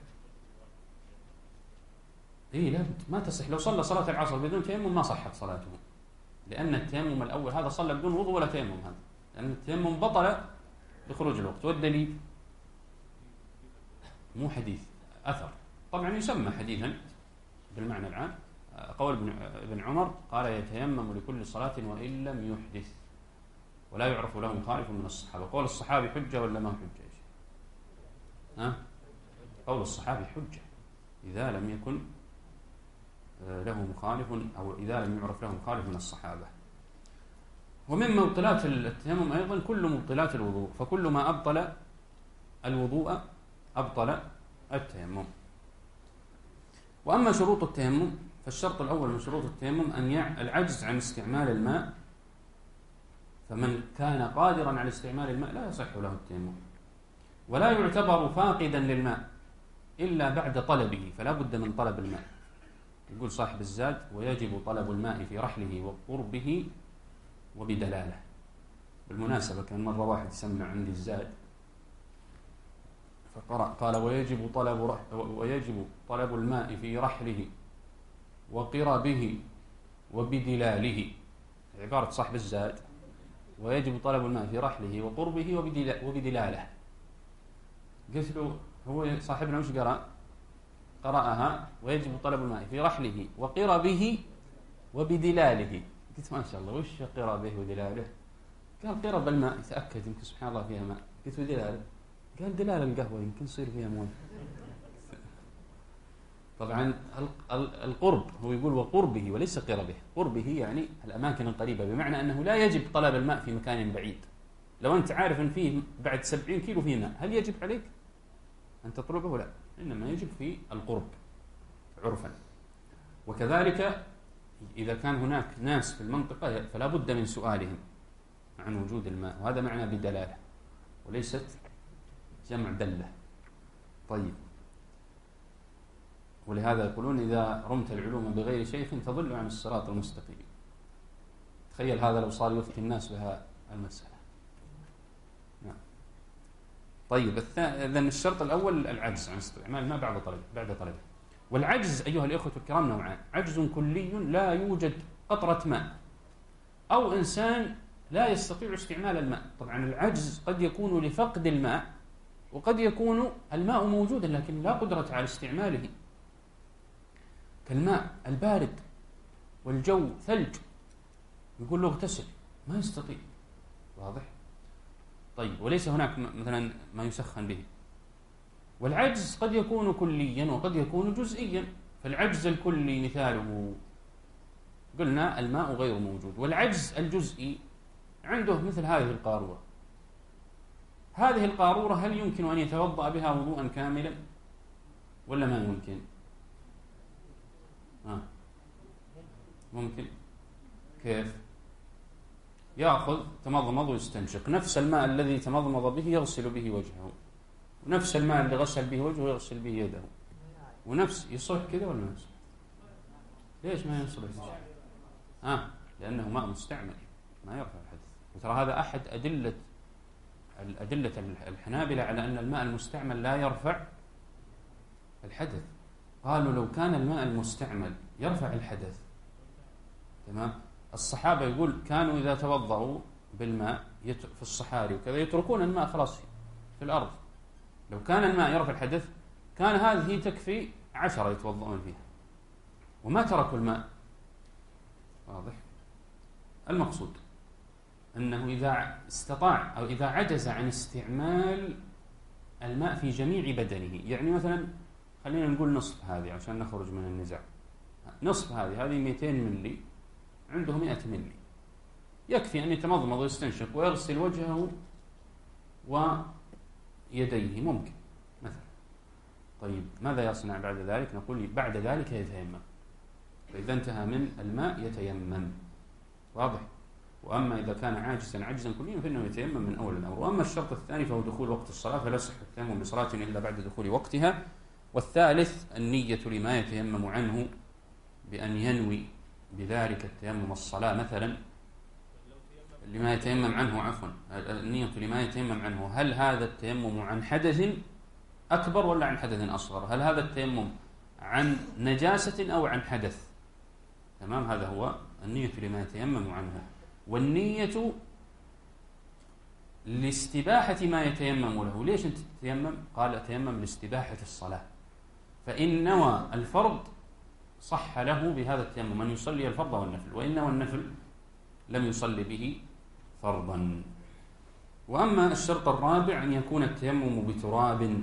إيه لا، ما تصح. لو صلى صلاة العصر بدون تيمم ما صحت صلاته، لأن التيمم الأول هذا صلى بدون وضوء ولا تيمم، هذا لأن التيمم بطل بخروج الوقت. والدليل مو حديث، أثر، طبعا يسمى حديثا بالمعنى العام. قول ابن عمر قال يتيمم لكل صلاة وإن لم يحدث، ولا يعرف له مخالف من الصحابة. قول الصحابي حجة ولا ما حجة؟ ها؟ قول الصحابي حجة إذا لم يكن له مخالف أو إذا لم يعرف له مخالف من الصحابة. ومن مبطلات التيمم أيضا كل مبطلات الوضوء، فكل ما أبطل الوضوء أبطل التيمم. وأما شروط التيمم فالشرط الأول من شروط التيمم أن يع... العجز عن استعمال الماء، فمن كان قادرا على استعمال الماء لا يصح له التيمم، ولا يعتبر فاقدا للماء إلا بعد طلبه، فلا بد من طلب الماء. يقول صاحب الزاد ويجب طلب الماء في رحله وقربه وبدلاله. بالمناسبة كان مرة واحد يسمع عندي الزاد فقرأ قال ويجب طلب رح... ويجب طلب الماء في رحله وقربه وبدلاله، عبارة صاحب الزاد ويجب طلب الماء في رحله وقربه وبدلاله. قلت له هو صاحبنا وش قرأ؟ قرأها ويجب طلب الماء في رحله وقربه وبدلاله. قلت ما شاء الله وش قربه ودلاله؟ قال قرب الماء يتأكد يمكن سبحان الله فيها ماء. قلت ودلاله؟ قال دلال القهوة يمكن يصير فيها مويه. طبعا القرب هو يقول وقربه وليس قربه، قربه يعني الأماكن القريبة، بمعنى أنه لا يجب طلب الماء في مكان بعيد. لو أنت عارف أن فيه بعد سبعين كيلو فيه ماء هل يجب عليك أن تطلبه؟ لا، إنما يجب في القرب عرفا. وكذلك إذا كان هناك ناس في المنطقة فلا بد من سؤالهم عن وجود الماء، وهذا معنى بدلالة وليست جمع دلة. طيب، ولهذا يقولون إذا رمت العلوم بغير شيخ تضل عن الصراط المستقيم. تخيل هذا لو صار يفتي الناس بها المسألة. نعم. طيب، إذن الشرط الأول العجز عن استعمال الماء بعد طلب بعد طلبه. والعجز أيها الإخوة الكرام نوعان: عجز كلي لا يوجد قطرة ماء، أو إنسان لا يستطيع استعمال الماء. طبعا العجز قد يكون لفقد الماء، وقد يكون الماء موجودا لكن لا قدرة على استعماله، كالماء البارد والجو ثلج، يقول له اغتسل ما يستطيع. واضح؟ طيب، وليس هناك مثلا ما يسخن به. والعجز قد يكون كليا وقد يكون جزئيا. فالعجز الكلي مثاله قلنا الماء غير موجود. والعجز الجزئي عنده مثل هذه القارورة. هذه القارورة هل يمكن أن يتوضأ بها وضوءا كاملا ولا ما يمكن؟ آه. ممكن. كيف؟ يأخذ تمضمض ويستنشق نفس الماء الذي تمضمض به يغسل به وجهه، ونفس الماء اللي غسل به وجهه يغسل به يده، ونفس يصلح كذا ولا ما يصلح؟ ليش ما يصلح؟ آه لأنه ماء مستعمل ما يرفع الحدث. وترى هذا أحد أدلة الأدلة الحنابلة على أن الماء المستعمل لا يرفع الحدث. قالوا لو كان الماء المستعمل يرفع الحدث، تمام، الصحابة يقول كانوا إذا توضأوا بالماء في الصحاري وكذا يتركون الماء خلاص في الأرض. لو كان الماء يرفع الحدث كان هذه تكفي عشرة يتوضؤون فيها وما تركوا الماء. واضح؟ المقصود أنه إذا استطاع أو إذا عجز عن استعمال الماء في جميع بدنه، يعني مثلا خلينا نقول نصف هذه عشان نخرج من النزاع، نصف هذه هذه مئتين ملي، عنده مئة ملي، يكفي أن يتمضمض ويستنشق ويغسل وجهه ويديه ممكن مثلا. طيب ماذا يصنع بعد ذلك؟ نقول بعد ذلك يتيمم، فإذا انتهى من الماء يتيمم. واضح؟ وأما إذا كان عاجزا عجزا كليا فإنه يتيمم من أول الأمر. وأما الشرط الثاني فهو دخول وقت الصلاة، فلا يصح التيمم بصلاة إلا بعد دخول وقتها. والثالث النية لما يتيمم عنه، بأن ينوي بذلك التيمم الصلاة مثلا لما يتيمم عنه، عفوا النية لما يتيمم عنه، هل هذا التيمم عن حدث أكبر ولا عن حدث أصغر؟ هل هذا التيمم عن نجاسة أو عن حدث؟ تمام، هذا هو النية لما يتيمم عنه. والنية لاستباحة ما يتيمم له. ليش أنت تتيمم؟ قال أتيمم لاستباحة الصلاة، فإن نوى الفرض صح له بهذا التيمم أن يصلي الفرض والنفل، وإن نوى النفل لم يصلي به فرضا. وأما الشرط الرابع أن يكون التيمم بتراب،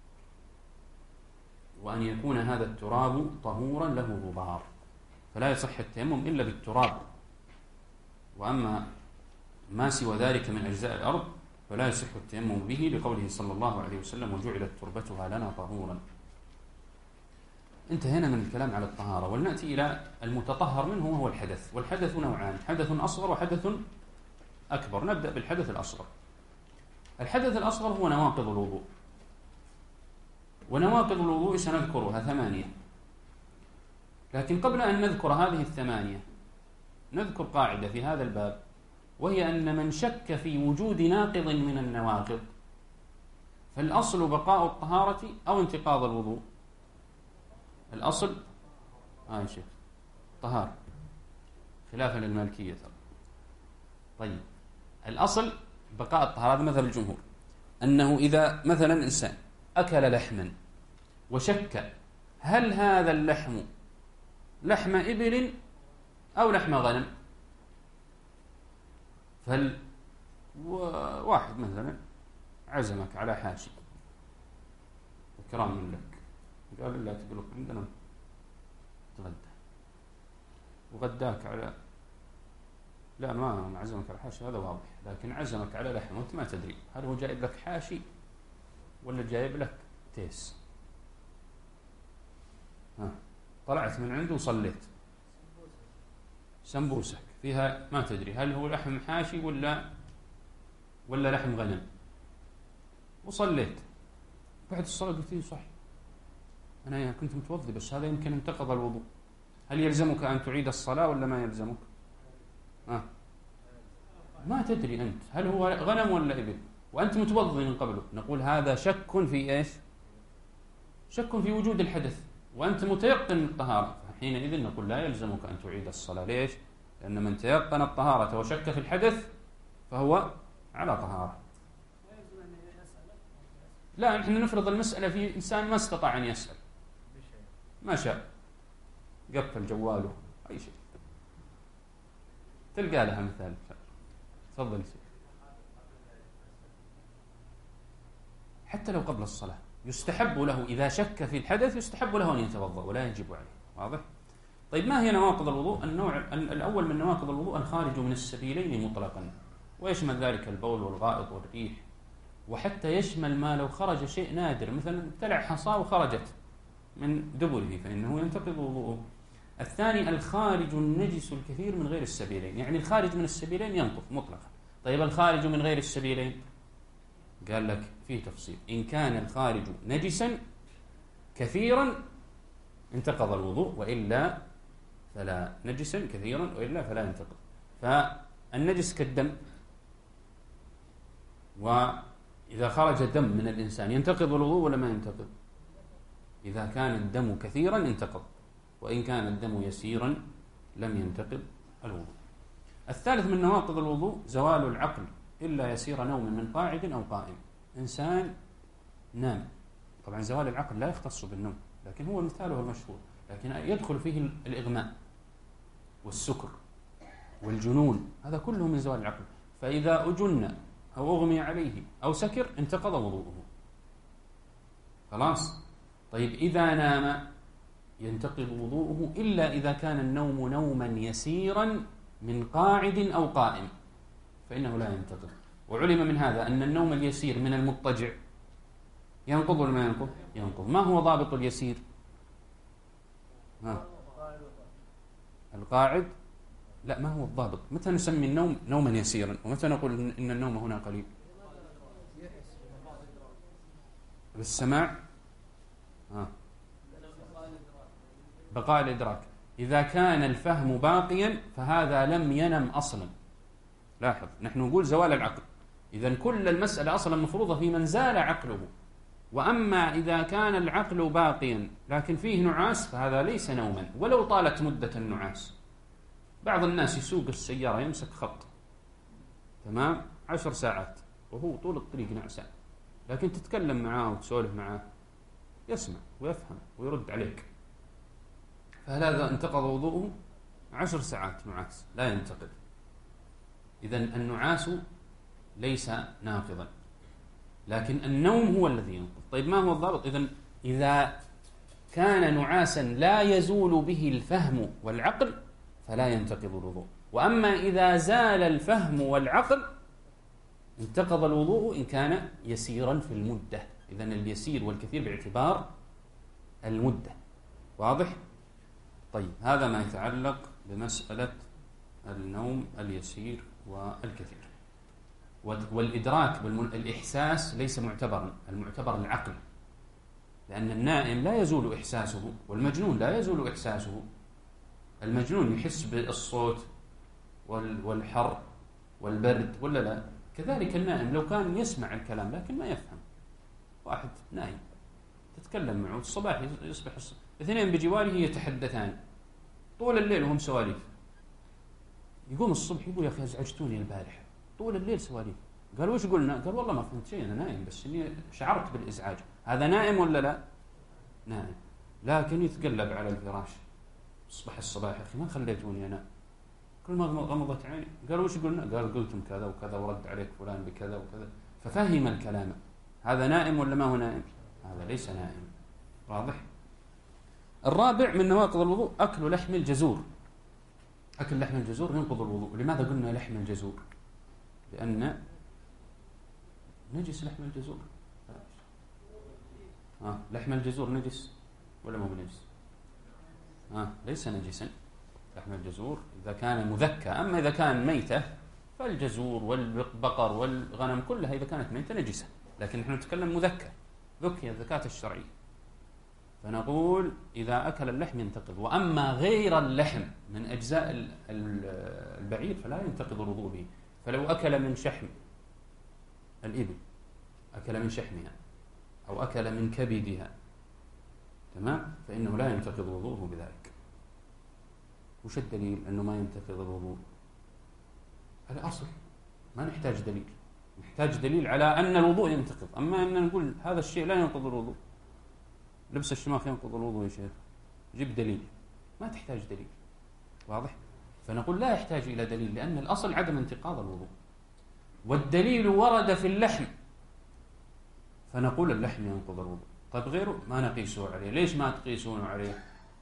وأن يكون هذا التراب طهورا له غبار، فلا يصح التيمم إلا بالتراب. وأما ما سوى ذلك من أجزاء الأرض فلا يصح التيمم به، لقوله صلى الله عليه وسلم وجعلت تربتها لنا طهورا. انتهينا من الكلام على الطهارة، ولنأتي إلى المتطهر منه وهو الحدث. والحدث نوعان، حدث أصغر وحدث أكبر. نبدأ بالحدث الأصغر. الحدث الأصغر هو نواقض الوضوء، ونواقض الوضوء سنذكرها ثمانية. لكن قبل أن نذكر هذه الثمانية نذكر قاعدة في هذا الباب، وهي أن من شك في وجود ناقض من النواقض فالأصل بقاء الطهارة أو انتقاض الوضوء. الأصل آه يا شيخ طهارة، خلافا للمالكية ترى. طيب الأصل بقاء الطهارة، هذا مذهب الجمهور، أنه إذا مثلا إنسان أكل لحما وشك هل هذا اللحم لحم إبل أو لحم غنم، فهل واحد مثلا عزمك على حاشي إكراما لك، قال لا تقلق عندنا تغدى، وغداك على لا ما عزمك على حاشي هذا واضح، لكن عزمك على لحم وانت ما تدري هل هو جايب لك حاشي ولا جايب لك تيس. ها طلعت من عنده وصليت سمبوسك فيها ما تدري هل هو لحم حاشي ولا ولا لحم غنم، وصليت بعد الصلاة قلت لي صح أنا كنت متوضي بس هذا يمكن انتقض الوضوء، هل يلزمك أن تعيد الصلاة ولا ما يلزمك؟ آه. ما تدري أنت هل هو غنم ولا إبل وأنت متوضي من قبله، نقول هذا شك في إيش؟ شك في وجود الحدث وأنت متيقن الطهارة، حينئذ نقول لا يلزمك أن تعيد الصلاة. ليش؟ لأن من تيقن الطهارة وشك في الحدث فهو على طهارة. لا، نحن نفرض المسألة في إنسان ما استطاع أن يسأل، ما شاء، قفل جواله أي شيء، تلقى لها مثال. تفضل سيدي. حتى لو قبل الصلاة يستحب له إذا شك في الحدث يستحب له أن يتوضأ ولا يجب عليه. واضح؟ طيب ما هي نواقض الوضوء؟ النوع الأول من نواقض الوضوء الخارج من السبيلين مطلقا، ويشمل ذلك البول والغائط والريح، وحتى يشمل ما لو خرج شيء نادر، مثلا ابتلع حصاة وخرجت من دبره فإنه ينتقض وضوءه. الثاني الخارج النجس الكثير من غير السبيلين، يعني الخارج من السبيلين ينطق مطلقا. طيب الخارج من غير السبيلين قال لك فيه تفصيل، إن كان الخارج نجسا كثيرا انتقض الوضوء، وإلا فلا. نجسا كثيرا وإلا فلا ينتقض. فالنجس كالدم، وإذا خرج الدم من الإنسان ينتقض الوضوء ولا ما ينتقض؟ إذا كان الدم كثيرا انتقض، وإن كان الدم يسيرا لم ينتقض الوضوء. الثالث من نواقض الوضوء زوال العقل إلا يسير نوم من قاعد أو قائم. إنسان نام، طبعا زوال العقل لا يختص بالنوم، لكن هو مثاله المشهور، لكن يدخل فيه الإغماء والسكر والجنون، هذا كله من زوال العقل. فإذا أجن أو أغمي عليه أو سكر انتقض وضوءه. خلاص. طيب إذا نام ينتقض وضوءه إلا إذا كان النوم نوما يسيرا من قاعد أو قائم، فإنه لا ينتقض. وعلم من هذا أن النوم اليسير من المضطجع ينقض ولا ما ينقض؟ ينقض. ما هو ضابط اليسير؟ ها. القاعد. لا، ما هو الضابط؟ متى نسمي النوم نوما يسيرا، ومتى نقول إن النوم هنا قليل؟ بالسماع. ها. بقاء الإدراك. إذا كان الفهم باقيا فهذا لم ينم أصلا. لاحظ، نحن نقول زوال العقل، إذن كل المسألة أصلا مفروضة في من زال عقله. وأما إذا كان العقل باقيا لكن فيه نعاس فهذا ليس نوما ولو طالت مدة النعاس. بعض الناس يسوق السيارة يمسك خط تمام عشر ساعات وهو طول الطريق نعسان، لكن تتكلم معاه وتسولف معاه يسمع ويفهم ويرد عليك، فهل هذا انتقض وضوءه؟ عشر ساعات نعاس لا ينتقض. إذن النعاس ليس ناقضا، لكن النوم هو الذي ينقض. طيب ما هو الضابط؟ إذن إذا كان نعاسا لا يزول به الفهم والعقل فلا ينتقض الوضوء، وأما إذا زال الفهم والعقل انتقض الوضوء إن كان يسيرا في المدة. إذن اليسير والكثير باعتبار المدة. واضح؟ طيب هذا ما يتعلق بمسألة النوم اليسير والكثير. والإدراك بالإحساس ليس معتبرا، المعتبر العقل، لأن النائم لا يزول إحساسه والمجنون لا يزول إحساسه. المجنون يحس بالصوت والحر والبرد ولا لا؟ كذلك النائم لو كان يسمع الكلام لكن ما يفهم. واحد نائم تتكلم معه الصباح يصبح الصباح. اثنين بجواره يتحدثان طول الليل وهم سواليف، يقوم الصبح يقول يا أخي أزعجتوني البارحة طول الليل سواليف. قال وش قلنا؟ قال والله ما فهمت شيء، أنا نائم بس إني شعرت بالإزعاج. هذا نائم ولا لا؟ نائم، لكن يتقلب على الفراش أصبح الصباح يا أخي ما خليتوني أنا، كل ما غمضت عيني قال وش قلنا؟ قال قلتم كذا وكذا ورد عليك فلان بكذا وكذا، ففهم الكلام. هذا نائم ولا ما هو نائم؟ هذا ليس نائم. واضح؟ الرابع من نواقض الوضوء أكل لحم الجزور. أكل لحم الجزور ينقض الوضوء. لماذا قلنا لحم الجزور؟ لأن نجس لحم الجزور. آه. لحم الجزور نجس ولا مو بنجس؟ آه. ليس نجسا لحم الجزور إذا كان مذكى. أما إذا كان ميتة فالجزور والبقر والغنم كلها إذا كانت ميتة نجسة، لكن نحن نتكلم مذكى ذكي الذكاة الشرعية، فنقول إذا أكل اللحم ينتقض. وأما غير اللحم من أجزاء البعير فلا ينتقض الوضوء به. فلو أكل من شحم الإبل، أكل من شحمها أو أكل من كبدها تمام، فإنه لا ينتقض وضوءه بذلك. وش الدليل أنه ما ينتقض الوضوء؟ الأصل ما نحتاج دليل، نحتاج دليل على أن الوضوء ينتقض. أما أن نقول هذا الشيء لا ينقض الوضوء، لبس الشماخ ينقض الوضوء يا شيخ، جيب دليل. ما تحتاج دليل، واضح؟ فنقول لا يحتاج إلى دليل، لأن الأصل عدم انتقاض الوضوء، والدليل ورد في اللحم، فنقول اللحم ينقض الوضوء. طيب غيره ما نقيسه عليه. ليش ما تقيسونه عليه؟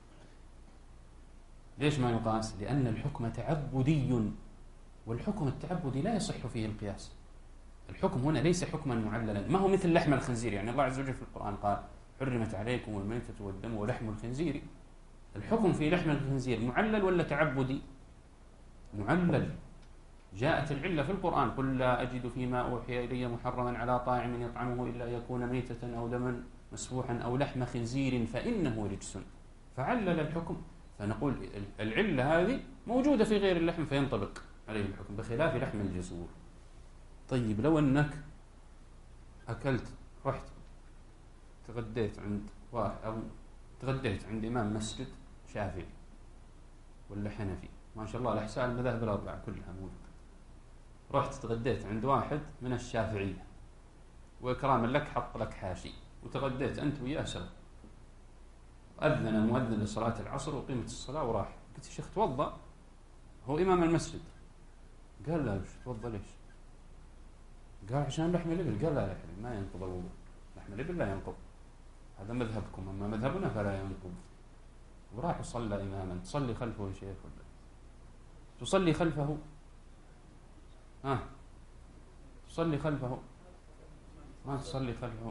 ليش ما يقاس؟ لأن الحكم تعبدي، والحكم التعبدي لا يصح فيه القياس. الحكم هنا ليس حكما معللا، ما هو مثل لحم الخنزير. يعني الله عز وجل في القرآن قال حرمت عليكم الميتة والدم ولحم الخنزير. الحكم في لحم الخنزير معلل ولا تعبدي؟ معلل. جاءت العلة في القرآن قل لا أجد فيما أوحي إلي محرما على طاعم يطعمه إلا يكون ميتة أو دما مسفوحا أو لحم خنزير فإنه رجس، فعلل الحكم. فنقول العلة هذه موجودة في غير اللحم فينطبق عليه الحكم، بخلاف لحم الجزور. طيب لو أنك أكلت، رحت تغديت عند واحد أو تغديت عند إمام مسجد شافعي ولا حنفي، ما شاء الله الأحساء المذاهب الأربعة كلها موجودة، رحت تغديت عند واحد من الشافعية وإكراما لك حط لك حاشي، وتغديت أنت وياه سوا، أذن المؤذن لصلاة العصر وقيمة الصلاة وراح، قلت يا شيخ توضأ، هو إمام المسجد. قال لا، توضأ ليش؟ قال عشان لحم الإبل. قال لا يا حبيبي ما ينقض الوضوء، لحم الإبل لا ينقض، هذا مذهبكم، أما مذهبنا فلا ينقض. وراح وصلى إماما. تصلي خلفه يا شيخ ولا تصلي خلفه؟ ها تصلي خلفه؟ ما تصلي خلفه.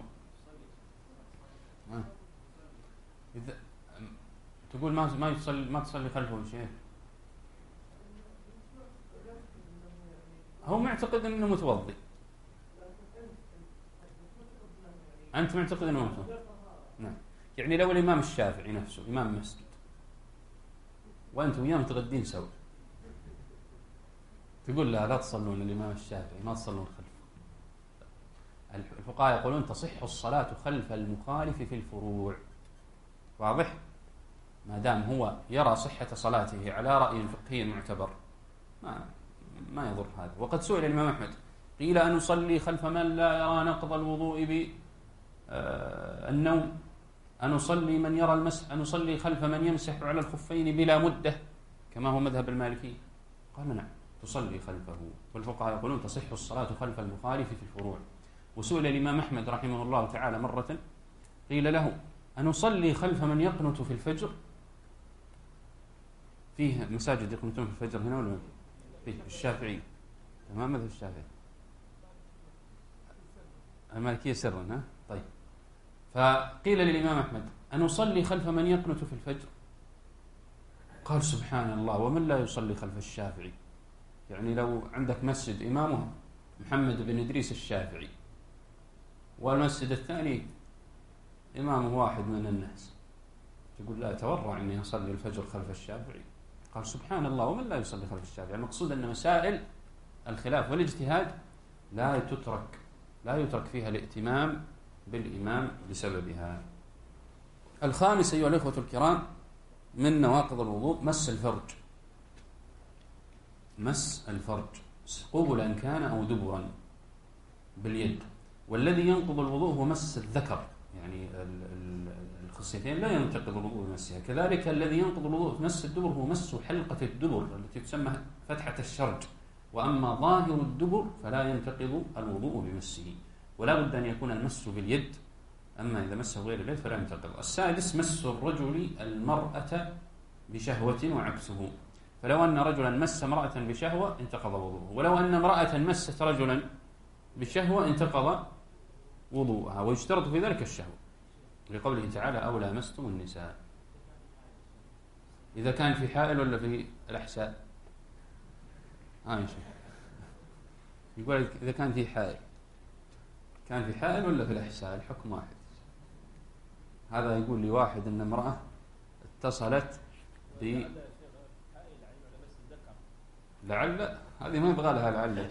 ها إذا تقول ما ما يصلي ما تصلي خلفه يا شيخ، هو معتقد انه متوضي، انت معتقد انه متوضي. نعم. يعني لو الامام الشافعي نفسه امام مسجد وانت وياه متغدين سوا، تقول لا لا تصلون الامام الشافعي، ما تصلون خلفه. الفقهاء يقولون تصح الصلاة خلف المخالف في الفروع، واضح؟ ما دام هو يرى صحة صلاته على رأي فقهي معتبر ما ما يضر هذا. وقد سئل الإمام أحمد قيل أن نصلي خلف من لا يرى نقض الوضوء بالنوم، أن نصلي من يرى المسح، أن نصلي خلف من يمسح على الخفين بلا مدة كما هو مذهب المالكي. قال نعم تصلي خلفه. والفقهاء يقولون تصح الصلاة خلف المخالف في الفروع. وسئل الإمام أحمد رحمه الله تعالى مرة قيل له أن نصلي خلف من يقنت في الفجر، فيه مساجد يقنتون في الفجر هنا ولا فيه؟ الشافعي تمام، مذهب الشافعي، المالكية سرا. ها طيب. فقيل للإمام أحمد أن نصلي خلف من يقنت في الفجر، قال سبحان الله ومن لا يصلي خلف الشافعي. يعني لو عندك مسجد إمامه محمد بن إدريس الشافعي والمسجد الثاني إمامه واحد من الناس، تقول لا أتورع أني أصلي الفجر خلف الشافعي. قال سبحان الله ومن لا يصلي خلف الشافعي. المقصود أن مسائل الخلاف والاجتهاد لا تترك لا يترك فيها الائتمام بالإمام بسببها. الخامس أيها الأخوة الكرام من نواقض الوضوء مس الفرج. مس الفرج قبلا كان أو دبرا باليد. والذي ينقض الوضوء هو مس الذكر، يعني الخصيتين لا ينتقض الوضوء بمسها. كذلك الذي ينقض الوضوء في مس الدبر هو مس حلقة الدبر التي تسمى فتحة الشرج. وأما ظاهر الدبر فلا ينتقض الوضوء بمسه، ولا بد أن يكون المس باليد، أما إذا مسه غير اليد فلا ينتقض. السادس مس الرجل المرأة بشهوة وعكسه. فلو أن رجلا مس امرأة بشهوة انتقض وضوءه، ولو أن امرأة مست رجلا بشهوة انتقض وضوءها، ويشترط في ذلك الشهوة لقوله تعالى أو لامستم النساء. إذا كان في حائل ولا في الأحساء؟ آه يا شيخ يقول إذا كان في حائل، كان في حائل ولا في الأحساء؟ الحكم واحد. هذا يقول لي واحد أن امرأة اتصلت ب لعل، هذه ما يبغى لها لعل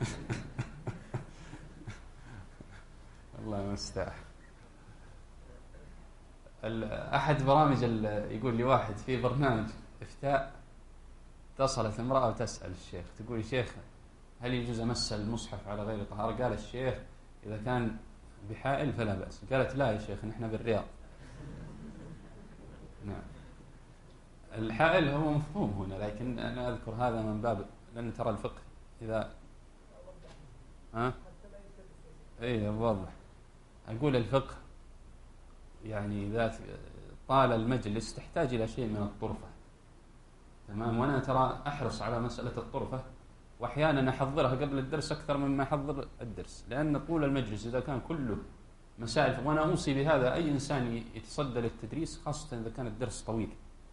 الله المستعان. أحد برامج يقول لي واحد في برنامج إفتاء اتصلت امرأة وتسأل الشيخ، تقول شيخ هل يجوز أمس المصحف على غير طهارة؟ قال الشيخ إذا كان بحائل فلا بأس. قالت لا يا شيخ نحن بالرياض. نعم الحائل هو مفهوم هنا، لكن أنا أذكر هذا من باب لأن ترى الفقه إذا ها إيه واضح. أقول الفقه يعني إذا طال المجلس تحتاج إلى شيء من الطرفة، تمام؟ وأنا ترى أحرص على مسألة الطرفة، وأحيانا أحضرها قبل الدرس أكثر مما أحضر الدرس، لأن طول المجلس إذا كان كله مسائل، وأنا أوصي بهذا أي إنسان يتصدى للتدريس خاصة إذا كان الدرس طويل.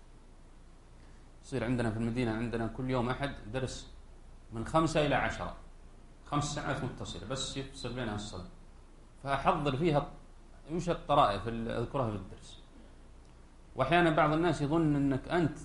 يصير عندنا في المدينة عندنا كل يوم أحد درس من خمسة إلى عشرة، خمس ساعات متصلة بس يفصل بينها الصلاة، فأحضر فيها وش الطرائف اللي أذكرها في الدرس. وأحيانا بعض الناس يظن أنك أنت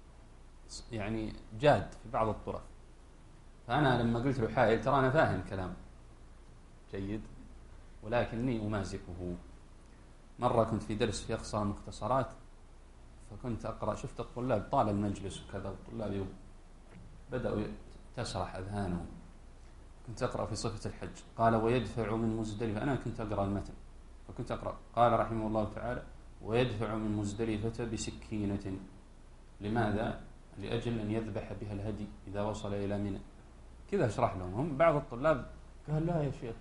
يعني جاد في بعض الطرف، فأنا لما قلت له حائل ترى أنا فاهم كلام جيد ولكني أمازحه. مرة كنت في درس في أقصى مختصرات، فكنت أقرأ، شفت الطلاب طال المجلس وكذا، والطلاب يوم بدأوا تسرح أذهانهم، كنت أقرأ في صفة الحج، قال ويدفع من مزدلفة، أنا كنت أقرأ المتن فكنت أقرأ، قال رحمه الله تعالى ويدفع من مزدلفة بسكينة، لماذا؟ لأجل أن يذبح بها الهدي إذا وصل إلى منى. كذا أشرح لهم. هم بعض الطلاب قال لا يا شيخ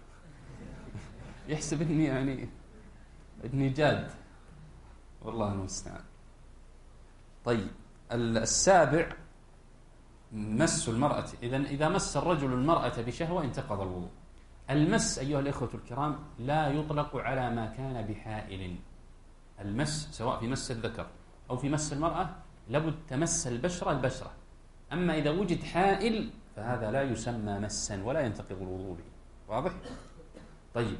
يحسب إني يعني إني جاد، والله المستعان. طيب السابع مس المرأة. إذا إذا مس الرجل المرأة بشهوة انتقض الوضوء. المس أيها الإخوة الكرام لا يطلق على ما كان بحائل. المس سواء في مس الذكر أو في مس المرأة لابد تمس البشرة البشرة. أما إذا وجد حائل فهذا لا يسمى مسا ولا ينتقض الوضوء به. واضح؟ طيب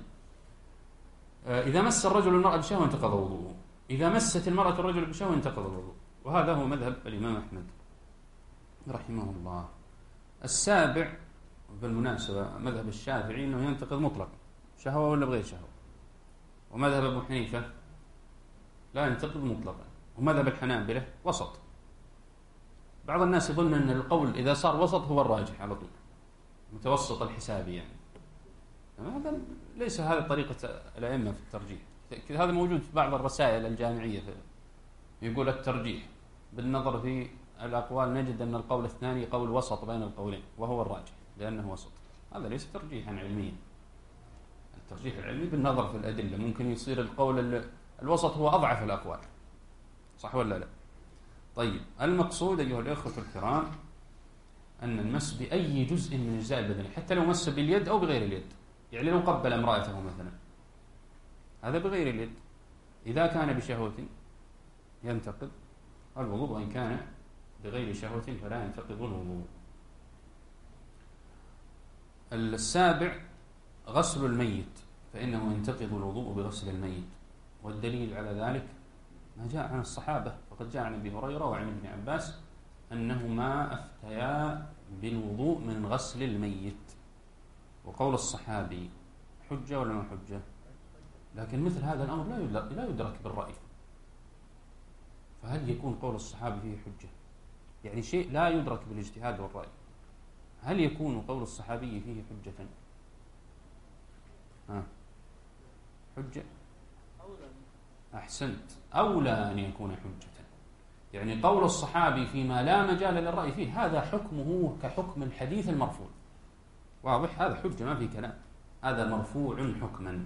إذا مس الرجل المرأة بشهوة انتقض وضوءه، إذا مست المرأة الرجل بشهوة انتقض الوضوء، وهذا هو مذهب الإمام أحمد رحمه الله. السابع بالمناسبة مذهب الشافعي أنه ينتقض مطلق شهوة ولا بغير شهوة، ومذهب أبو حنيفة لا ينتقض مطلقا، ومذهب الحنابلة وسط. بعض الناس يظن أن القول إذا صار وسط هو الراجح على طول، متوسط الحسابي يعني. هذا ليس هذا طريقة الأئمة في الترجيح. هذا موجود في بعض الرسائل الجامعية، يقول الترجيح بالنظر في الأقوال نجد أن القول الثاني قول وسط بين القولين وهو الراجح لأنه وسط. هذا ليس ترجيحا علميا. الترجيح العلمي بالنظر في الأدلة، ممكن يصير القول الوسط هو أضعف الأقوال، صح ولا لا؟ طيب المقصود أيها الأخوة الكرام أن المس بأي جزء من أجزاء البدن، حتى لو مس باليد أو بغير اليد، يعني لو قبل امرأته مثلا هذا بغير اليد، إذا كان بشهوة ينتقض الوضوء، وإن كان بغير شهوة فلا ينتقض الوضوء. السابع غسل الميت، فإنه ينتقض الوضوء بغسل الميت، والدليل على ذلك ما جاء عن الصحابة، فقد جاء عن أبي هريرة وعن ابن عباس أنهما أفتيا بالوضوء من غسل الميت. وقول الصحابي حجة ولا ما حجة؟ لكن مثل هذا الأمر لا يدرك بالرأي، فهل يكون قول الصحابي فيه حجة؟ يعني شيء لا يدرك بالاجتهاد والرأي، هل يكون قول الصحابي فيه حجة؟ ها حجة؟ أحسنت، أولى أن يكون حجة. يعني قول الصحابي فيما لا مجال للرأي فيه هذا حكمه كحكم الحديث المرفوع. واضح؟ هذا حجة ما في كلام، هذا مرفوع حكما.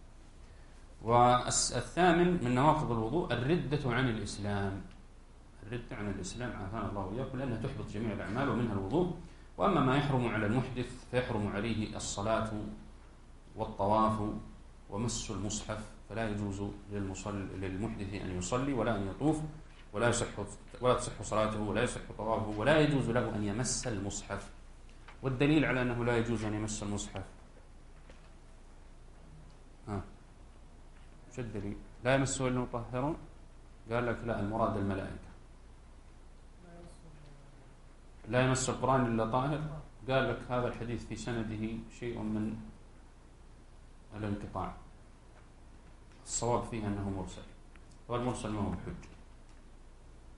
والثامن من نواقض الوضوء الردة عن الإسلام. الردة عن الإسلام عافانا الله وإياكم، لأنها تحبط جميع الأعمال ومنها الوضوء. وأما ما يحرم على المحدث فيحرم عليه الصلاة والطواف ومس المصحف، فلا يجوز للمحدث أن يصلي ولا أن يطوف، ولا يصح ولا تصح صلاته ولا يصح طوافه، ولا يجوز له أن يمس المصحف. والدليل على أنه لا يجوز أن يمس المصحف ها شو الدليل؟ لا يمسه إلا المطهرون. قال لك لا، المراد الملائكة. لا يمس القرآن إلا طاهر، قال لك هذا الحديث في سنده شيء من الانقطاع، الصواب فيه أنه مرسل، والمرسل ما هو بحجة.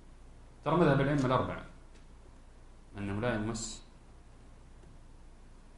ترى مذهب الأئمة الأربعة أنه لا يمس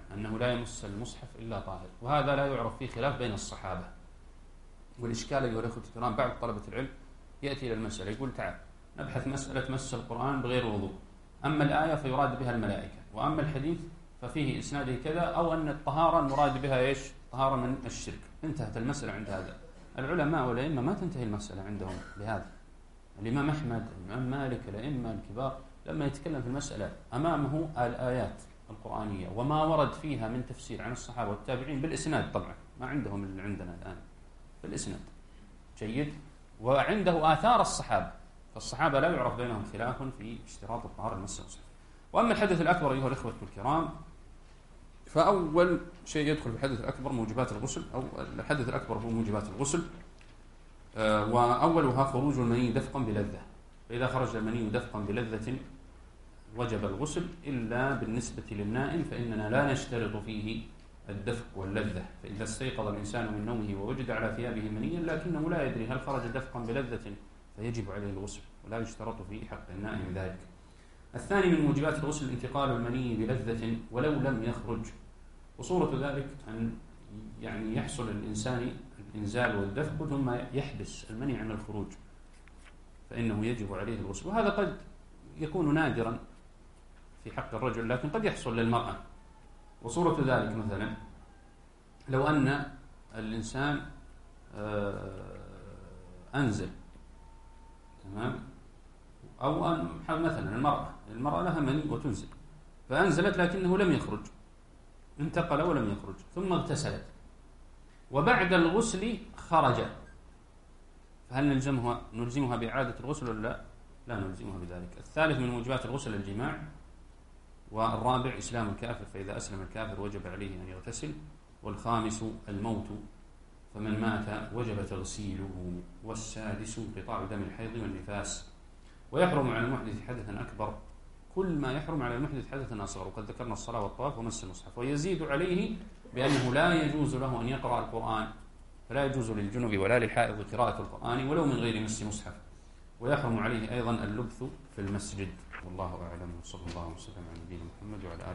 أنه لا يمس المصحف إلا طاهر، وهذا لا يعرف فيه خلاف بين الصحابة. والإشكال أيها الأخوة الكرام، بعض طلبة العلم يأتي إلى المسألة يقول تعال نبحث مسألة مس القرآن بغير وضوء، أما الآية فيراد بها الملائكة، وأما الحديث ففيه إسناده كذا، أو أن الطهارة المراد بها إيش؟ طهارة من الشرك. انتهت المسألة عند هذا. العلماء والأئمة ما تنتهي المسألة عندهم بهذا. الإمام أحمد، الإمام مالك، الأئمة الكبار لما يتكلم في المسألة أمامه الآيات القرآنية وما ورد فيها من تفسير عن الصحابة والتابعين بالإسناد، طبعا ما عندهم اللي عندنا الآن بالإسناد، جيد، وعنده آثار الصحابة، فالصحابة لا يعرف بينهم خلاف في اشتراط الطهارة المس المصحف. وأما الحدث الأكبر أيها الإخوة الكرام، فأول شيء يدخل في الحدث الأكبر موجبات الغسل، أو الحدث الأكبر هو موجبات الغسل، وأولها خروج المني دفقا بلذة. فإذا خرج المني دفقا بلذة وجب الغسل، إلا بالنسبة للنائم فإننا لا نشترط فيه الدفق واللذة. فإذا استيقظ الإنسان من نومه ووجد على ثيابه منيا لكنه لا يدري هل خرج دفقا بلذة فيجب عليه الغسل، ولا يشترط في حق النائم ذلك. الثاني من موجبات الغسل انتقال المني بلذة ولو لم يخرج، وصورة ذلك أن يعني يحصل الإنسان الإنزال والدفق ثم يحبس المني عن الخروج، فإنه يجب عليه الغسل. وهذا قد يكون نادرا في حق الرجل، لكن قد يحصل للمرأة. وصورة ذلك مثلا لو أن الإنسان أنزل، تمام، أو أن مثلا المرأة المرأة لها مني وتنزل، فأنزلت لكنه لم يخرج، انتقل ولم يخرج، ثم اغتسلت وبعد الغسل خرج، فهل نلزمها نلزمها بإعادة الغسل ولا لا؟ لا نلزمها بذلك. الثالث من موجبات الغسل الجماع. والرابع إسلام الكافر، فإذا أسلم الكافر وجب عليه أن يغتسل. والخامس الموت، فمن مات وجب تغسيله. والسادس انقطاع دم الحيض والنفاس. ويحرم على المحدث حدثا أكبر كل ما يحرم على المحدث حدثا أصغر، وقد ذكرنا الصلاة والطواف ومس المصحف. ويزيد عليه بأنه لا يجوز له أن يقرأ القرآن، فلا يجوز للجنب ولا للحائض قراءة القرآن ولو من غير مس مصحف. ويحرم عليه أيضا اللبث في المسجد. والله أعلم، وصلى الله وسلم على نبينا محمد وعلى آله